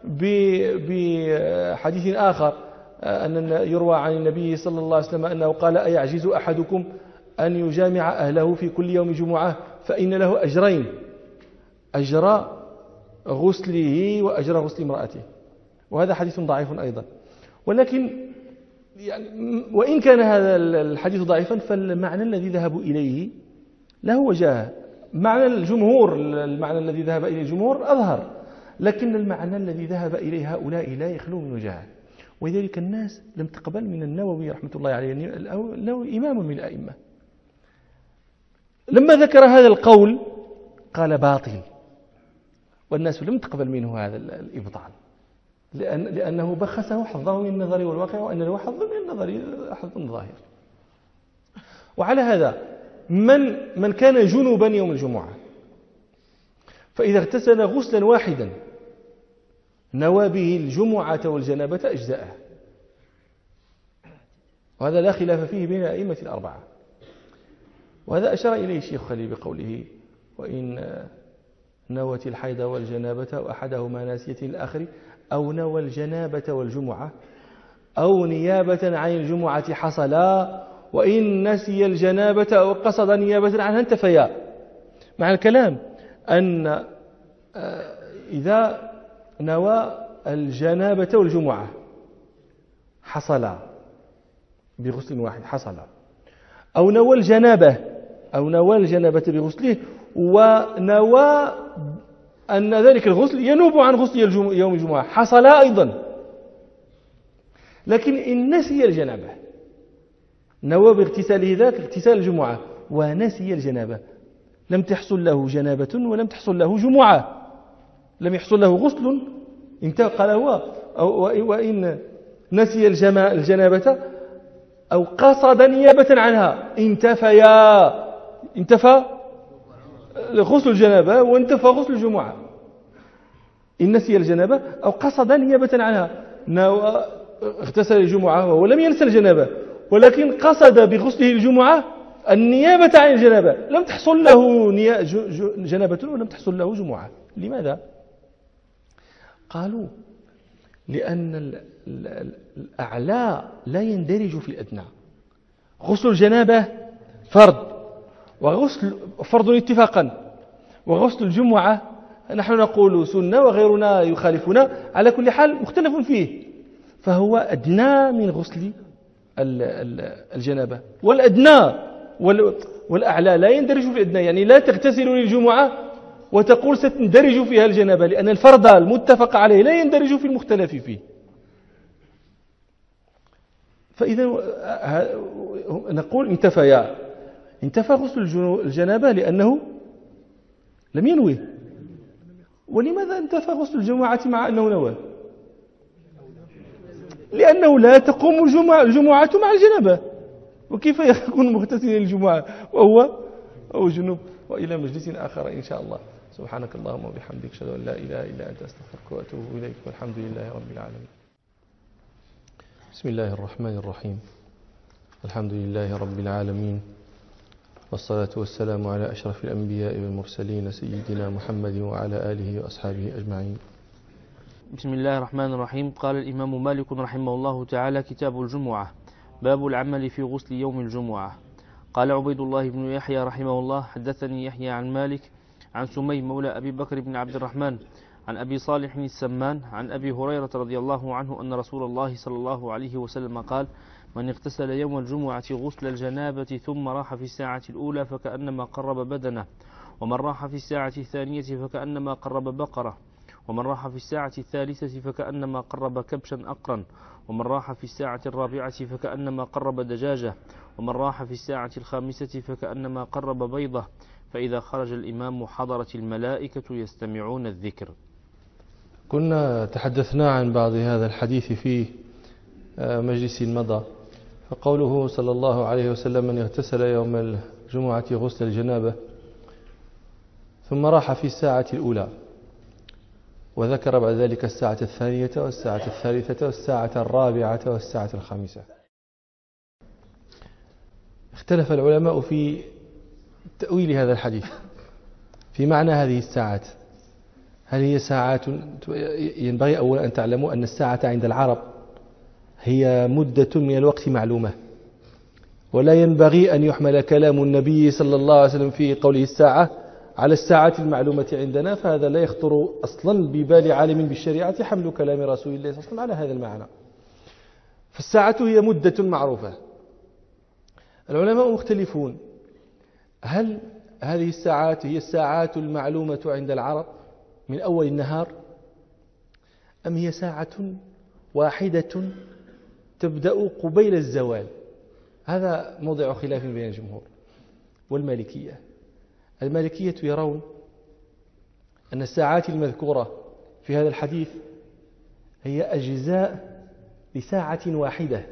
بحديث آخر، أن يروى عن النبي صلى الله عليه وسلم أنه قال أيعجز أحدكم أن يجامع أهله في كل يوم جمعة فإن له أجرين، أجر غسله وأجر غسل امرأته. وهذا حديث ضعيف أيضا. ولكن يعني وإن كان هذا الحديث ضعيفا فالمعنى الذي ذهبوا إليه له وجاهه. معنى الجمهور، المعنى الذي ذهب إليه الجمهور أظهر، لكن المعنى الذي ذهب إليه هؤلاء لا يخلو من وجاهه. ولذلك الناس لم تقبل من النووي رحمة الله عليه، النووي إمام من الأئمة، لما ذكر هذا القول قال باطل، والناس لم تقبل منه هذا الإبطال، لأنه بخسه حظه من النظر والواقع، وأن له حظ من النظر حظ ظاهر. وعلى هذا من كان جنوبا يوم الجمعة فإذا اغتسل غسلا واحدا نوى به الجمعة والجنابة أجزاءه، وهذا لا خلاف فيه بين الأئمة الأربعة. وهذا أشار إليه الشيخ خليل بقوله وإن نوت الحيض والجنابة أو أحدهما ناسية الآخر أو نوى الجنابة والجمعة أو نيابة عن الجمعة حصلا، وإن نسي الجنابة أو قصد نيابة عنها انتفيا. مع الكلام أن إذا نوى الجنابة والجمعة حصلا بغسل واحد حصلا، أو نوى الجنابة بغسله ونوى أن ذلك الغسل ينوب عن غسل يوم الجمعة حصل أيضا. لكن إن نسي الجنابة نوى باغتساله ذاك اغتسال الجمعة ونسي الجنابة لم تحصل له جنابة ولم تحصل له جمعة، لم يحصل له غسل قال هو وإن نسي الجنابة أو قصد نيابة عنها انتفى غسل الجنابة وانتفى غسل الجمعة. إن نسي الجنابة أو قصد نيابة عنها، اغتسل الجمعة وهو لم ينسى الجنابة ولكن قصد بغسله الجمعة النيابة عن الجنابة، لم تحصل له جنابة ولم تحصل له جمعة. لماذا؟ قالوا لأن الأعلى لا يندرج في الأدنى. غسل الجنابة فرض، وغسل فرض اتفاقا، وغسل الجمعة نحن نقول سنة وغيرنا يخالفنا، على كل حال مختلف فيه، فهو أدنى من غسل الجنابة. والأدنى والأعلى لا يندرج في الأدنى، يعني لا تغتسل للجمعة وتقول ستندرج فيها الجنابة، لأن الفرض المتفق عليه لا يندرج في المختلف فيه. فإذا نقول انتفى غسل الجنابة لأنه لم ينوي. ولماذا انتفى غسل الجمعة مع أنه نوى؟ لأنه لا تقوم الجمعة مع الجنابة، وكيف يكون مغتسلا للجمعة وهو جنوب؟ وإلى مجلس آخر إن شاء الله. سبحانك اللهم وبحمدك، أشهد أن لا إله إلا أنت، أستغفرك وأتوب إليك، والحمد لله رب العالمين. بسم الله الرحمن الرحيم. الحمد لله رب العالمين، والصلاة والسلام على أشرف الأنبياء والمرسلين سيدنا محمد وعلى آله وأصحابه أجمعين. بسم الله الرحمن الرحيم. قال الإمام مالك رحمه الله تعالى: كتاب الجمعة، باب العمل في غسل يوم الجمعة. قال عبيد الله بن يحيى رحمه الله: حدثني يحيى عن مالك عن سمي مولى أبي بكر بن عبد الرحمن عن أبي صالح السمان عن أبي هريرة رضي الله عنه أن رسول الله صلى الله عليه وسلم قال: من اغتسل يوم الجمعة غسل الجنابة ثم راح في الساعة الأولى فكأنما قرب بدنه، ومن راح في الساعة الثانية فكأنما قرب بقرة، ومن راح في الساعة الثالثة فكأنما قرب كبشا أقرا، ومن راح في الساعة الرابعة فكأنما قرب دجاجة، ومن راح في الساعة الخامسة فكأنما قرب بيضة، فإذا خرج الإمام حضرت الملائكة يستمعون الذكر. كنا تحدثنا عن بعض هذا الحديث في مجلس مضى، فقوله صلى الله عليه وسلم: من اغتسل يوم الجمعة غسل الجنابة ثم راح في الساعة الأولى، وذكر بعد ذلك الساعة الثانية والساعة الثالثة والساعة الرابعة والساعة الخامسة. اختلف العلماء في تأويل هذا الحديث، في معنى هذه الساعات. هل هي ساعات؟ ينبغي أولا أن تعلموا أن الساعة عند العرب هي مدة من الوقت معلومة، ولا ينبغي أن يحمل كلام النبي صلى الله عليه وسلم في قوله الساعة على الساعات المعلومة عندنا، فهذا لا يخطر أصلا ببال عالم بالشريعة حمل كلام رسول الله صلى الله عليه وسلم على هذا المعنى. فالساعة هي مدة معروفة. العلماء مختلفون، هل هذه الساعات هي الساعات المعلومة عند العرب من أول النهار، أم هي ساعة واحدة تبدأ قبيل الزوال؟ هذا موضع خلاف بين الجمهور والمالكية. المالكية يرون أن الساعات المذكورة في هذا الحديث هي أجزاء لساعة واحدة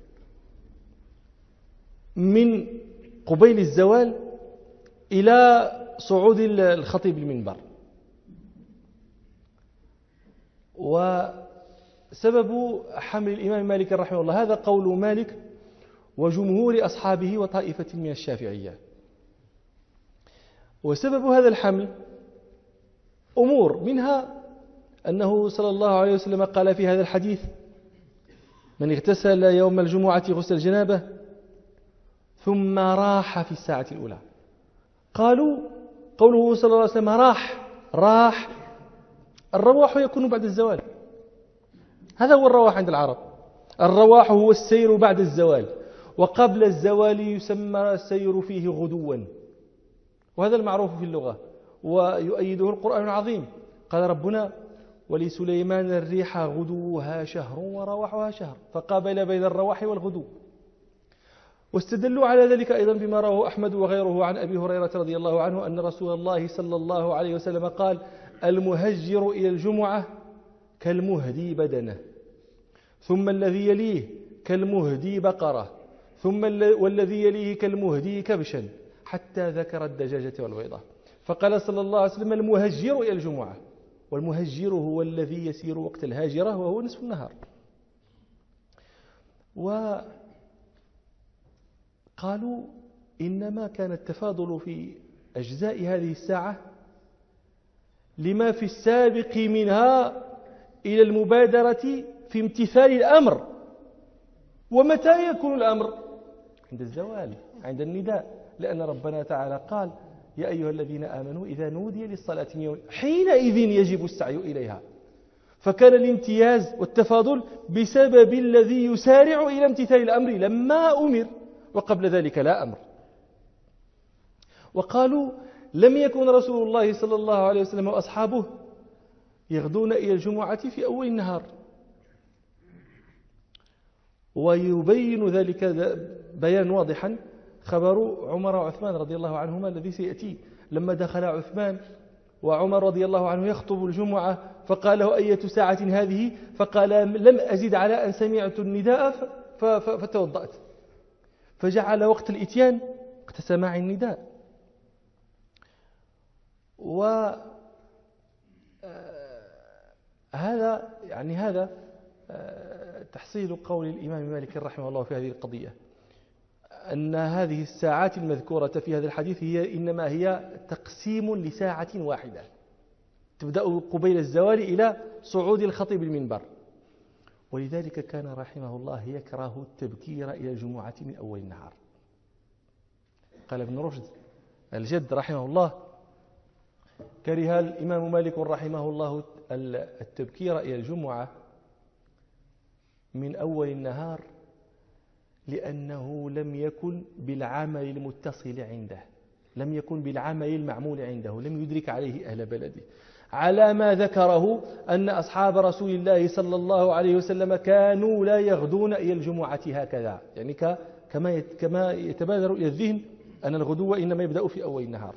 من قبيل الزوال إلى صعود الخطيب المنبر. وسبب حمل الإمام مالك رحمه الله هذا قول مالك وجمهور أصحابه وطائفة من الشافعية. وسبب هذا الحمل أمور، منها أنه صلى الله عليه وسلم قال في هذا الحديث: من اغتسل يوم الجمعة غسل الجنابة ثم راح في الساعة الأولى. قالوا قوله صلى الله عليه وسلم راح، الرواح يكون بعد الزوال، هذا هو الرواح عند العرب. الرواح هو السير بعد الزوال، وقبل الزوال يسمى السير فيه غدوا، وهذا المعروف في اللغة، ويؤيده القرآن العظيم. قال ربنا: ولسليمان الريح غدوها شهر ورواحها شهر، فقابل بين الرواح والغدو. واستدلوا على ذلك أيضا بما رواه أحمد وغيره عن أبي هريرة رضي الله عنه أن رسول الله صلى الله عليه وسلم قال: المهجر إلى الجمعة كالمهدي بدنه، ثم الذي يليه كالمهدي بقرة، ثم والذي يليه كالمهدي كبشا، حتى ذكر الدجاجة والبيضة. فقال صلى الله عليه وسلم: المهجر إلى الجمعة، والمهجر هو الذي يسير وقت الهاجرة وهو نصف النهار. وقالوا إنما كان التفاضل في أجزاء هذه الساعة لما في السابق منها إلى المبادرة في امتثال الأمر. ومتى يكون الأمر؟ عند الزوال، عند النداء، لأن ربنا تعالى قال: يا أيها الذين آمنوا إذا نودي للصلاة من يوم حينئذ يجب السعي إليها. فكان الامتياز والتفاضل بسبب الذي يسارع إلى امتثال الأمر لما أمر، وقبل ذلك لا أمر. وقالوا لم يكن رسول الله صلى الله عليه وسلم وأصحابه يغدون إلى الجمعة في أول النهار، ويبين ذلك بيان واضحا خبر عمر وعثمان رضي الله عنهما الذي سيأتي، لما دخل عثمان وعمر رضي الله عنه يخطب الجمعة فقال له أية ساعة هذه؟ فقال لم أزد على أن سمعت النداء فتوضأت، فجعل وقت الإتيان وقت سماع النداء. وهذا هذا تحصيل قول الإمام مالك رحمه الله في هذه القضية، أن هذه الساعات المذكورة في هذا الحديث إنما هي تقسيم لساعة واحدة تبدأ قبيل الزوال إلى صعود الخطيب المنبر. ولذلك كان رحمه الله يكره التبكير إلى الجمعة من أول النهار. قال ابن رشد الجد رحمه الله: كره الإمام مالك رحمه الله التبكير إلى الجمعة من أول النهار لأنه لم يكن بالعمل المتصل عنده، لم يكن بالعمل المعمول عنده، لم يدرك عليه أهل بلده، على ما ذكره أن أصحاب رسول الله صلى الله عليه وسلم كانوا لا يغدون إلى الجمعة هكذا، يعني كما يتبادر إلى الذهن أن الغدو إنما يبدأ في أول النهار.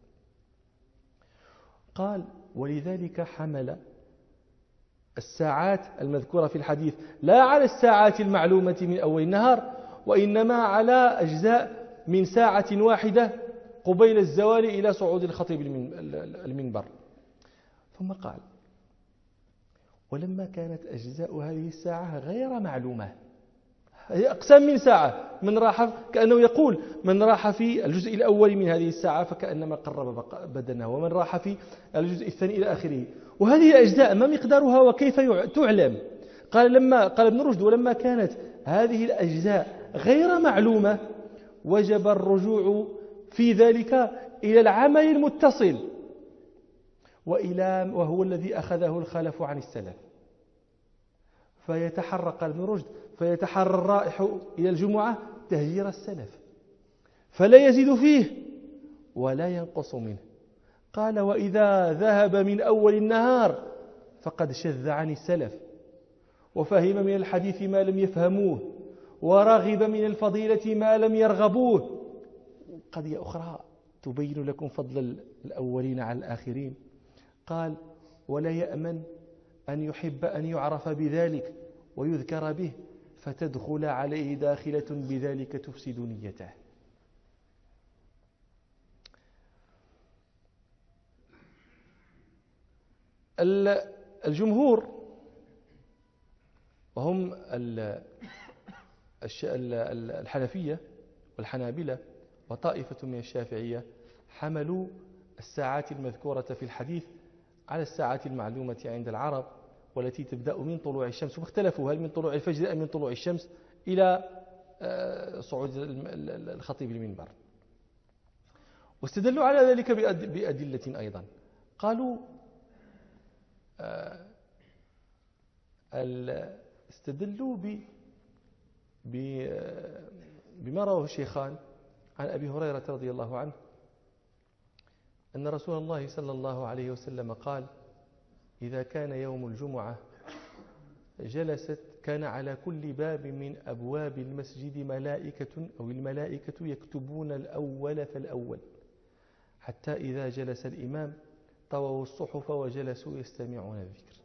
قال: ولذلك حمل الساعات المذكورة في الحديث لا على الساعات المعلومة من أول النهار، وإنما على أجزاء من ساعة واحدة قبيل الزوال إلى صعود الخطيب المنبر. ثم قال: ولما كانت أجزاء هذه الساعة غير معلومة، هي أقسام من ساعة، من راح كأنه يقول من راح في الجزء الأول من هذه الساعة فكأنما قرب بدنه، ومن راح في الجزء الثاني إلى آخره. وهذه الأجزاء ما مقدارها وكيف تعلم؟ قال ابن رشد: ولما كانت هذه الأجزاء غير معلومة وجب الرجوع في ذلك إلى العمل المتصل، وهو الذي أخذه الخلف عن السلف. فيتحرق ابن رشد فيتحرى الرائح إلى الجمعة تهجير السلف، فلا يزيد فيه ولا ينقص منه. قال: وإذا ذهب من أول النهار فقد شذ عن السلف، وفهم من الحديث ما لم يفهموه، ورغب من الفضيلة ما لم يرغبوه. قضية أخرى تبين لكم فضل الأولين على الآخرين. قال: ولا يأمن أن يحب أن يعرف بذلك ويذكر به فتدخل عليه داخلة بذلك تفسد نيته. الجمهور وهم الحنفية والحنابلة وطائفة من الشافعية حملوا الساعات المذكورة في الحديث على الساعات المعلومة عند العرب، والتي تبدأ من طلوع الشمس، واختلفوا هل من طلوع الفجر أم من طلوع الشمس، إلى صعود الخطيب المنبر. واستدلوا على ذلك بأدلة أيضا. قالوا استدلوا بما رواه الشيخان عن أبي هريرة رضي الله عنه أن رسول الله صلى الله عليه وسلم قال: إذا كان يوم الجمعة كان على كل باب من أبواب المسجد ملائكة أو الملائكة يكتبون الأول فالأول، حتى إذا جلس الإمام طووا الصحف وجلسوا يستمعون الذكر.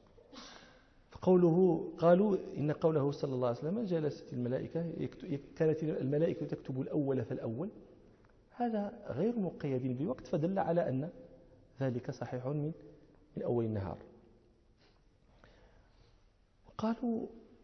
قالوا إن قوله صلى الله عليه وسلم جلست الملائكة كانت الملائكة تكتب الأول فالأول، هذا غير مقيد بوقت، فدل على أن ذلك صحيح من أول النهار. قالوا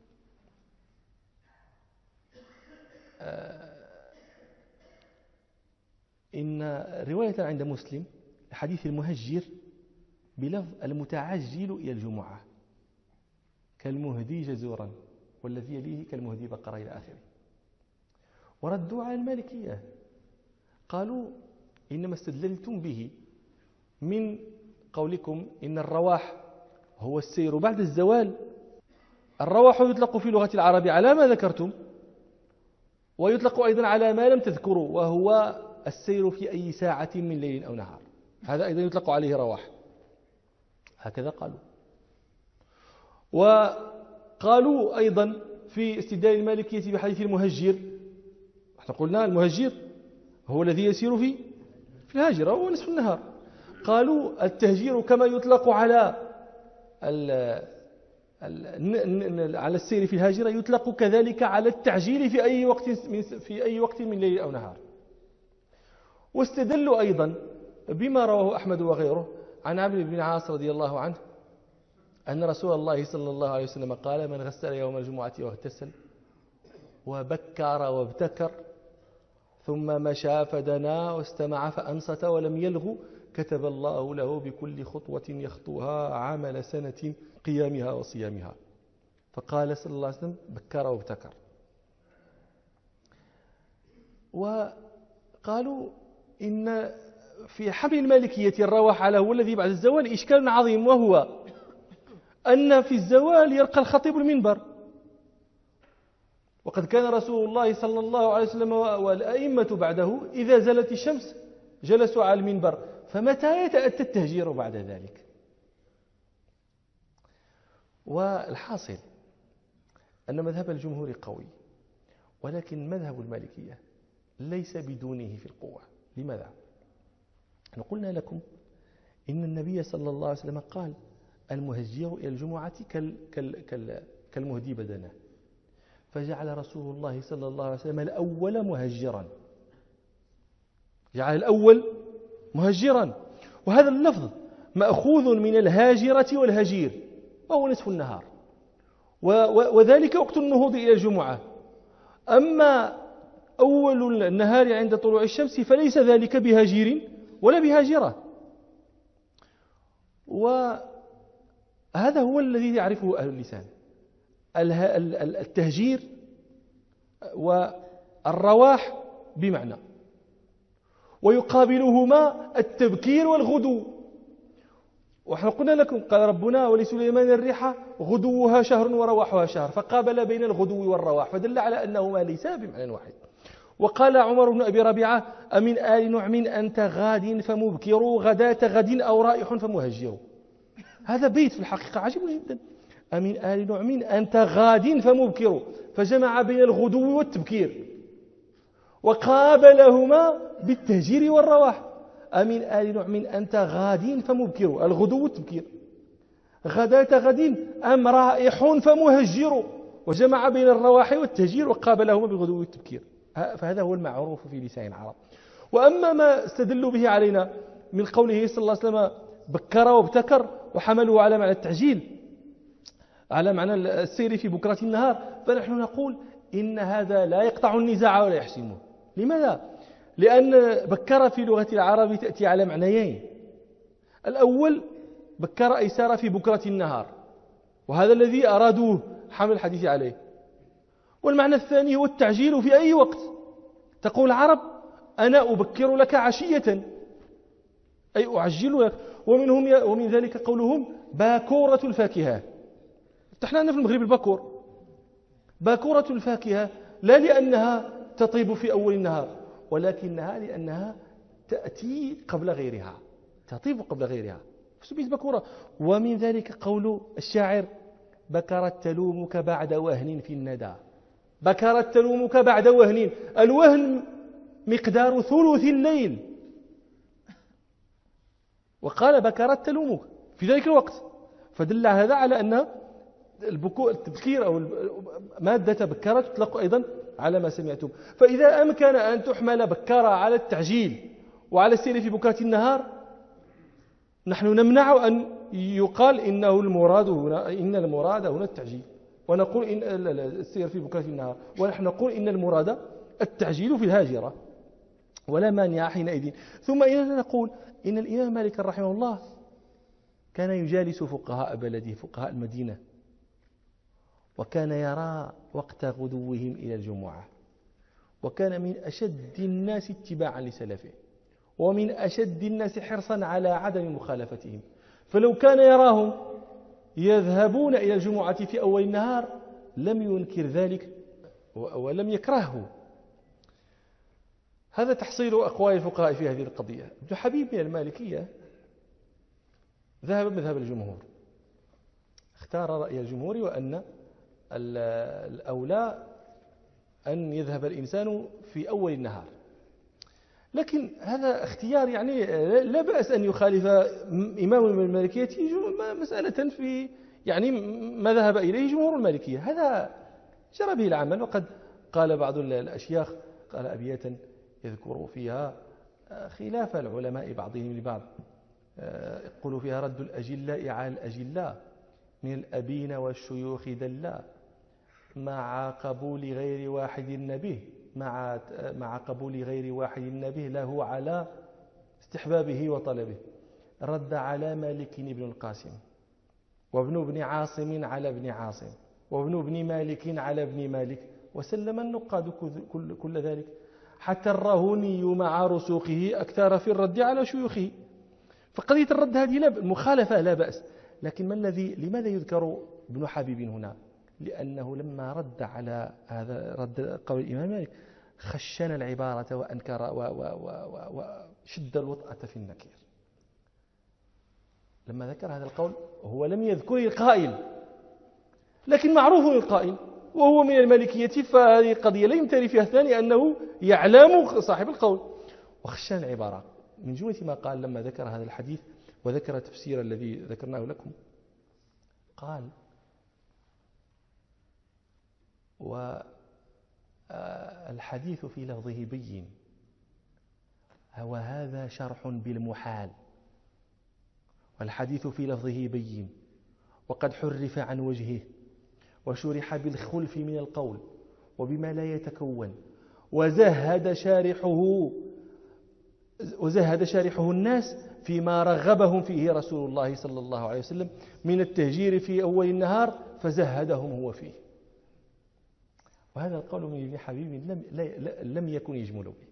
إن رواية عند مسلم حديث المهجر بلفظ المتعجل إلى الجمعة كالمهدي جزورا والذي يليه كالمهدي بقرة إلى آخره. وردوا على المالكية، قالوا إنما استدللتم به من قولكم إن الرواح هو السير بعد الزوال. الرواح يطلق في لغة العرب على ما ذكرتم، ويطلق أيضا على ما لم تذكروا، وهو السير في أي ساعة من ليل أو نهار، هذا أيضا يطلق عليه رواح، هكذا قالوا. وقالوا أيضا في استدلال المالكية بحديث المهجر، احنا قلنا المهجر هو الذي يسير في الهاجرة وهو نصف النهار. قالوا التهجير كما يطلق على على السير في الهاجرة يطلق كذلك على التعجيل في أي وقت من ليل أو نهار. واستدلوا أيضا بما رواه أحمد وغيره عن عمرو بن العاص رضي الله عنه أن رسول الله صلى الله عليه وسلم قال: من غسل يوم الجمعة واغتسل وبكر وابتكر ثم مشى فدنا واستمع فأنصت ولم يلغ كتب الله له بكل خطوة يخطوها عمل سنة قيامها وصيامها. فقال صلى الله عليه وسلم: بكر وابتكر. وقالوا إن في حمل المالكية الرواح على هو الذي بعد الزوال إشكال عظيم، وهو أن في الزوال يرقى الخطيب المنبر، وقد كان رسول الله صلى الله عليه وسلم والأئمة بعده إذا زالت الشمس جلسوا على المنبر، فمتى يتأتى التهجير بعد ذلك؟ والحاصل أن مذهب الجمهور قوي، ولكن مذهب المالكية ليس بدونه في القوة. لماذا؟ قلنا لكم إن النبي صلى الله عليه وسلم قال: المهجر إلى الجمعة كالمهدي بدنه، فجعل رسول الله صلى الله عليه وسلم الأول مهجرا، جعل الأول مهجرا. وهذا اللفظ مأخوذ من الهاجرة والهجير، وهو نصف النهار، وذلك وقت النهوض إلى الجمعة. أما أول النهار عند طلوع الشمس فليس ذلك بهجير ولا بهاجرة. وهذا هو الذي يعرفه أهل اللسان، التهجير والرواح بمعنى، ويقابلهما التبكير والغدو. وإحنا قلنا لكم قال ربنا: ولسليمان الريح غدوها شهر ورواحها شهر، فقابل بين الغدو والرواح، فدل على أنهما ليسا بمعنى واحد. وقال عمر بن أبي ربيعة: أمن آل نعم أنت غاد فمبكر غداة غد أو رائح فمهجر. هذا بيت في الحقيقة عجيب جدا. أمن آل نعم أنت غاد فمبكر، فجمع بين الغدو والتبكير، وقابلهما بالتهجير والرواح. أمن آل نعم أنت غاد فمبكر، الغدو والتبكير. غداة غد أم رائح فمهجر، وجمع بين الرواح والتهجير وقابلهما بالغدو والتبكير. فهذا هو المعروف في لسان العرب. وأما ما استدلوا به علينا من قوله صلى الله عليه وسلم بكر وابتكر وحملوا على معنى التعجيل، على معنى السير في بكرة النهار، فنحن نقول إن هذا لا يقطع النزاع ولا يحسمه. لماذا؟ لأن بكر في لغة العرب تأتي على معنيين: الأول بكر أي سار في بكرة النهار، وهذا الذي أرادوه حمل الحديث عليه. والمعنى الثاني هو التعجيل في أي وقت. تقول العرب: أنا أبكر لك عشية، أي أعجل لك. ومن ذلك قولهم باكورة الفاكهة. احنا عندنا في المغرب الباكور، باكورة الفاكهة، لا لأنها تطيب في أول النهار، ولكنها لأنها تأتي قبل غيرها، تطيب قبل غيرها، فسميت باكورة. ومن ذلك قول الشاعر: بكرت تلومك بعد وهن في الندى. بكرت تلومك بعد وهن، الوهن مقدار ثلث الليل، وقال بكرت تلومك في ذلك الوقت، فدل هذا على أن التبكير أو مادة بكرة تطلق أيضا على ما سمعتم. فإذا أمكن أن تحمل بكرة على التعجيل وعلى السير في بكرة النهار، نحن نمنع أن يقال إن المراد هنا التعجيل، ونقول إن السير في بكرة النهار، ونحن نقول إن المراد التعجيل في الهاجرة، ولا مانع حينئذ. ثم إننا نقول إن الإمام مالك رحمه الله كان يجالس فقهاء بلده، فقهاء المدينة، وكان يرى وقت غدوهم إلى الجمعة، وكان من أشد الناس اتباعا لسلفه، ومن أشد الناس حرصا على عدم مخالفتهم. فلو كان يراهم يذهبون إلى الجمعة في أول النهار لم ينكر ذلك ولم يكرهه. هذا تحصيل أقوال الفقهاء في هذه القضية. ابن حبيب من المالكية ذهب مذهب الجمهور، اختار رأي الجمهور، وأن الأولى أن يذهب الإنسان في أول النهار. لكن هذا اختيار يعني لا بأس أن يخالف إمام من المالكية مسألة في يعني ما ذهب إليه جمهور المالكية، هذا جرى به العمل. وقد قال بعض الأشياخ قال أبياتا يذكروا فيها خلاف العلماء بعضهم لبعض، يقولوا فيها: رد الأجلاء على الأجلاء من الأبين والشيوخ دلا، مع قبول غير واحد النبي مع قبول غير واحد النبي له على استحبابه وطلبه. رد على مالك بن القاسم، وابن ابن عاصم على ابن عاصم، وابن ابن مالك على ابن مالك، وسلم النقاد كل ذلك، حتى الرهوني مع رسوخه أكثر في الرد على شيوخه. فقضية الرد هذه المخالفة لا بأس، لكن لماذا يذكر ابن حبيب هنا؟ لأنه لما رد على هذا رد قول الإمام مالك خشن العبارة وأنكر وشد الوطأة في النكير. لما ذكر هذا القول هو لم يذكر القائل، لكن معروف القائل وهو من المالكية، فهذه قضية لا يمتري فيها الثاني أنه يعلم صاحب القول. وخشن العبارة من جملة ما قال لما ذكر هذا الحديث وذكر تفسير الذي ذكرناه لكم، قال: والحديث في لفظه بين، وهذا شرح بالمحال. والحديث في لفظه بين وقد حرف عن وجهه وشرح بالخلف من القول وبما لا يتكون، وزهد شارحه الناس فيما رغبهم فيه رسول الله صلى الله عليه وسلم من التهجير في أول النهار، فزهدهم هو فيه. وهذا القول من ابن حبيب لم يكن يجمل به،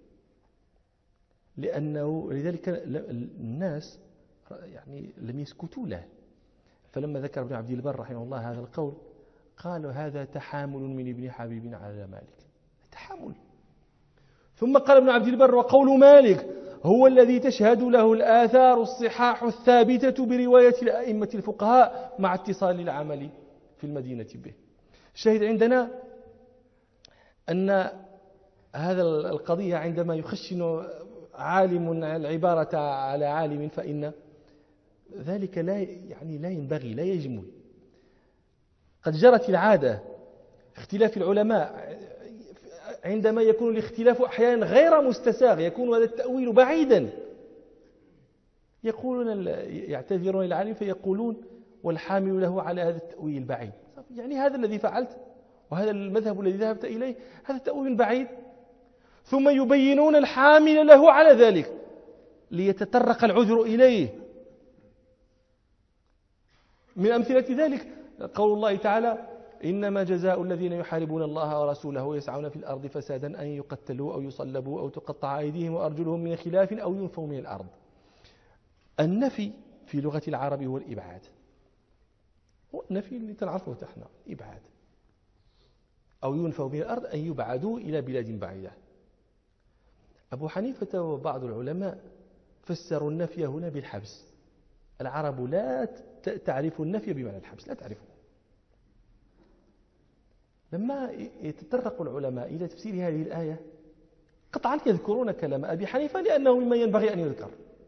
لذلك الناس يعني لم يسكتوا له. فلما ذكر ابن عبد البر رحمه الله هذا القول قالوا: هذا تحامل من ابن حبيب على مالك، تحامل. ثم قال ابن عبد البر: وقول مالك هو الذي تشهد له الآثار الصحاح الثابتة برواية الأئمة الفقهاء مع اتصال العمل في المدينة به. الشاهد عندنا أن هذا القضية عندما يخشن عالم العبارة على عالم فإن ذلك لا ينبغي، لا يجمل. قد جرت العادة اختلاف العلماء، عندما يكون الاختلاف أحيانا غير مستساغ يكون هذا التأويل بعيدا، يعتذرون العالم فيقولون: والحامل له على هذا التأويل بعيد. يعني هذا الذي فعلت وهذا المذهب الذي ذهبت إليه هذا تأويل بعيد. ثم يبينون الحامل له على ذلك ليتطرق العذر إليه. من أمثلة ذلك قول الله تعالى: إنما جزاء الذين يحاربون الله ورسوله ويسعون في الأرض فسادا أن يقتلوا أو يصلبوا أو تقطع أيديهم وأرجلهم من خلاف أو ينفوا من الأرض. النفي في لغة العرب هو الإبعاد، هو النفي اللي تنعرفه تحنا إبعاد، أو ينفوا من الأرض أن يبعدوا إلى بلاد بعيدة. أبو حنيفة وبعض العلماء فسروا النفي هنا بالحبس. العرب لا تعرف النفي بمعنى الحبس، لا تعرفه. لما يتطرق العلماء إلى تفسير هذه الآية قطعا يذكرون كلام أبي حنيفة لأنه مما ينبغي أن يذكر،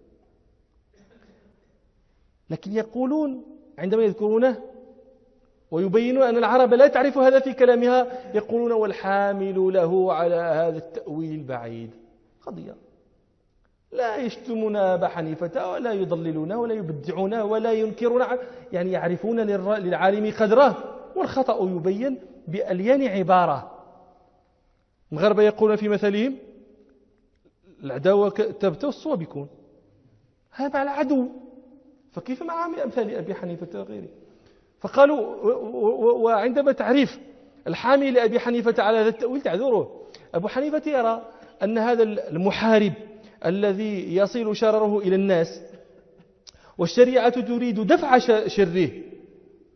لكن يقولون عندما يذكرونه ويبينون أن العرب لا تعرف هذا في كلامها يقولون: والحامل له على هذا التأويل البعيد. قضية لا يشتمون أبا حنيفة ولا يضللون ولا يبدعون ولا ينكرون، يعني يعرفون للعالم قدره، والخطأ يبين بأليان عبارة. المغاربة يقولون في مثلهم: العداوة تبت والصواب يكون. هذا مع العدو، فكيف مع أمثال أبي حنيفة وغيره؟ فقالوا: وعندما تعرف الحامل لأبي حنيفة على هذا التأويل تعذره. أبو حنيفة يرى أن هذا المحارب الذي يصل شرره إلى الناس والشريعة تريد دفع شره،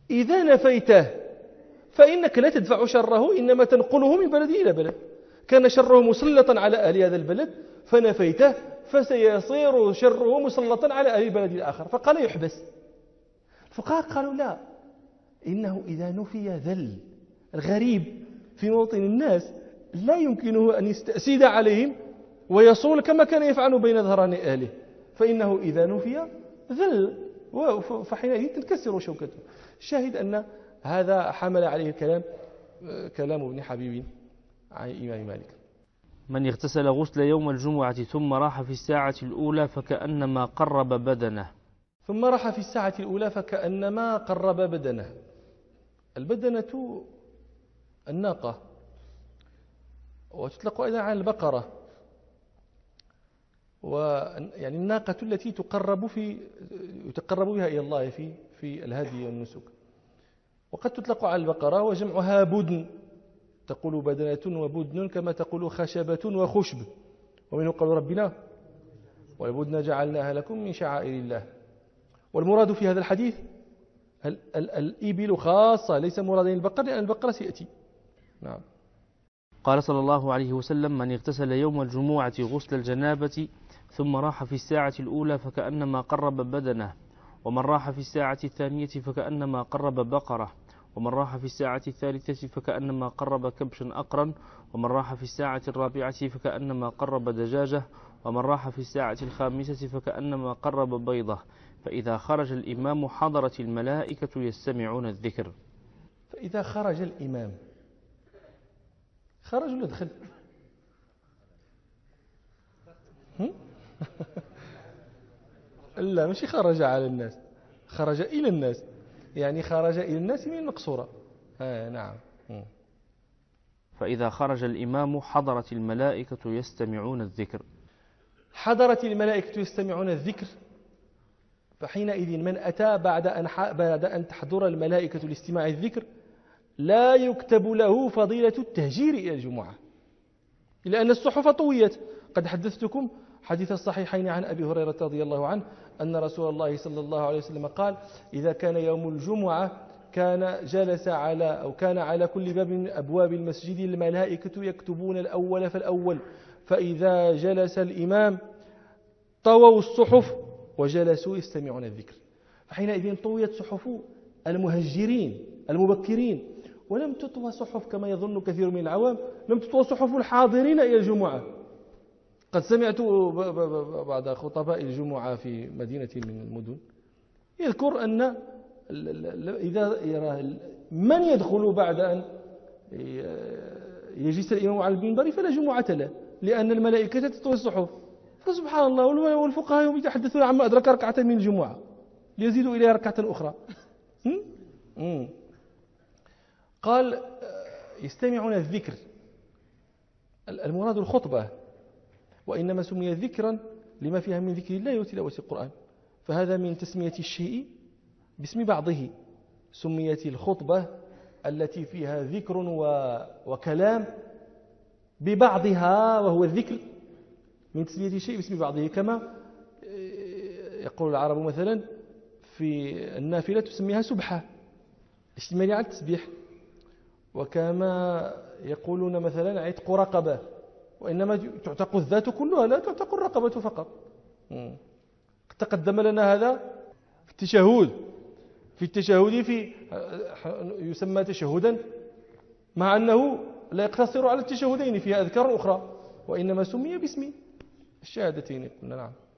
إذا نفيته فإنك لا تدفع شره، إنما تنقله من بلد إلى بلد. كان شره مسلطا على أهل هذا البلد فنفيته، فسيصير شره مسلطا على أهل البلد الآخر، فقال يحبس. الفقهاء قالوا لا، إنه إذا نفي ذل الغريب في موطن الناس لا يمكنه أن يستأسد عليهم ويصول كما كان يفعل بين ظهران أهله، فإنه إذا نفي ذل فحينئذ تنكسر شوكته. الشاهد أن هذا حمل عليه الكلام كلام ابن حبيب عن الإمام مالك. من اغتسل غسل يوم الجمعة ثم راح في الساعة الأولى فكأنما قرب بدنه. ثم راح في الساعة الأولى فكأنما قرب بدنه. البدنة الناقة، وتطلق أيضا على البقرة، ويعني الناقة التي يتقرب بها إلى الله في الهدي والنسك. وقد تطلق على البقرة وجمعها بدن، تقول بدنة وبدن كما تقول خشبة وخشب. ومنه قول ربنا والبدن جعلناها لكم من شعائر الله. والمراد في هذا الحديث الإبل خاصة، ليس مرادين البقر، لأن البقرة سيأتي. نعم. قال صلى الله عليه وسلم: من اغتسل يوم الجمعة غسل الجنابة ثم راح في الساعة الأولى فكأنما قرب بدنه، ومن راح في الساعة الثانية فكأنما قرب بقرة، ومن راح في الساعة الثالثة فكأنما قرب كبشا أقرا، ومن راح في الساعة الرابعة فكأنما قرب دجاجة، ومن راح في الساعة الخامسة فكأنما قرب بيضة. فإذا خرج الإمام حضرت الملائكة يستمعون الذكر. فإذا خرج الإمام، خرج ولا دخل؟ لا، مش خرج على الناس، خرج إلى الناس، يعني خرج إلى الناس من المقصورة. نعم. فإذا خرج الإمام حضرت الملائكة يستمعون الذكر. حضرت الملائكة يستمعون الذكر، فحينئذ من أتى بعد أن تحضر الملائكة لاستماع الذكر لا يكتب له فضيلة التهجير إلى الجمعة، لأن الصحف طويت. قد حدثتكم حديث الصحيحين عن أبي هريرة رضي الله عنه أن رسول الله صلى الله عليه وسلم قال: إذا كان يوم الجمعة كان على كل باب من أبواب المسجد الملائكة يكتبون الأول فالأول، فإذا جلس الإمام طووا الصحف وجلسوا يستمعون الذكر. فحينئذ طويت صحف المهجرين المبكرين، ولم تطوى صحف كما يظن كثير من العوام، لم تطوى صحف الحاضرين إلى الجمعة. قد سمعت بعض خطباء الجمعة في مدينة من المدن يذكر أن إذا يرى من يدخل بعد أن يجلس الإمام على المنبر فلا جمعة له، لأن الملائكة تطوي الصحف. فسبحان الله، والفقهاء يتحدثون عما أدرك ركعة من الجمعة ليزيدوا إليها ركعة أخرى. قال: يستمعون الذكر، المراد الخطبة، وإنما سمي ذكرا لما فيها من ذكر الله وتلاوة القرآن، فهذا من تسمية الشيء باسم بعضه. سميت الخطبة التي فيها ذكر وكلام ببعضها، وهو الذكر، من تسمية الشيء باسم بعضه. كما يقول العرب مثلا في النافلة تسميها سبحة، اشتمالي على التسبيح. وكما يقولون مثلا عتق رقبة، وإنما تعتق الذات كلها، لا تعتق الرقبة فقط. تقدم لنا هذا في التشهد. يسمى تشهدا، مع أنه لا يقتصر على التشهدين، فيها أذكار أخرى، وإنما سمي باسم الشهادتين. نعم.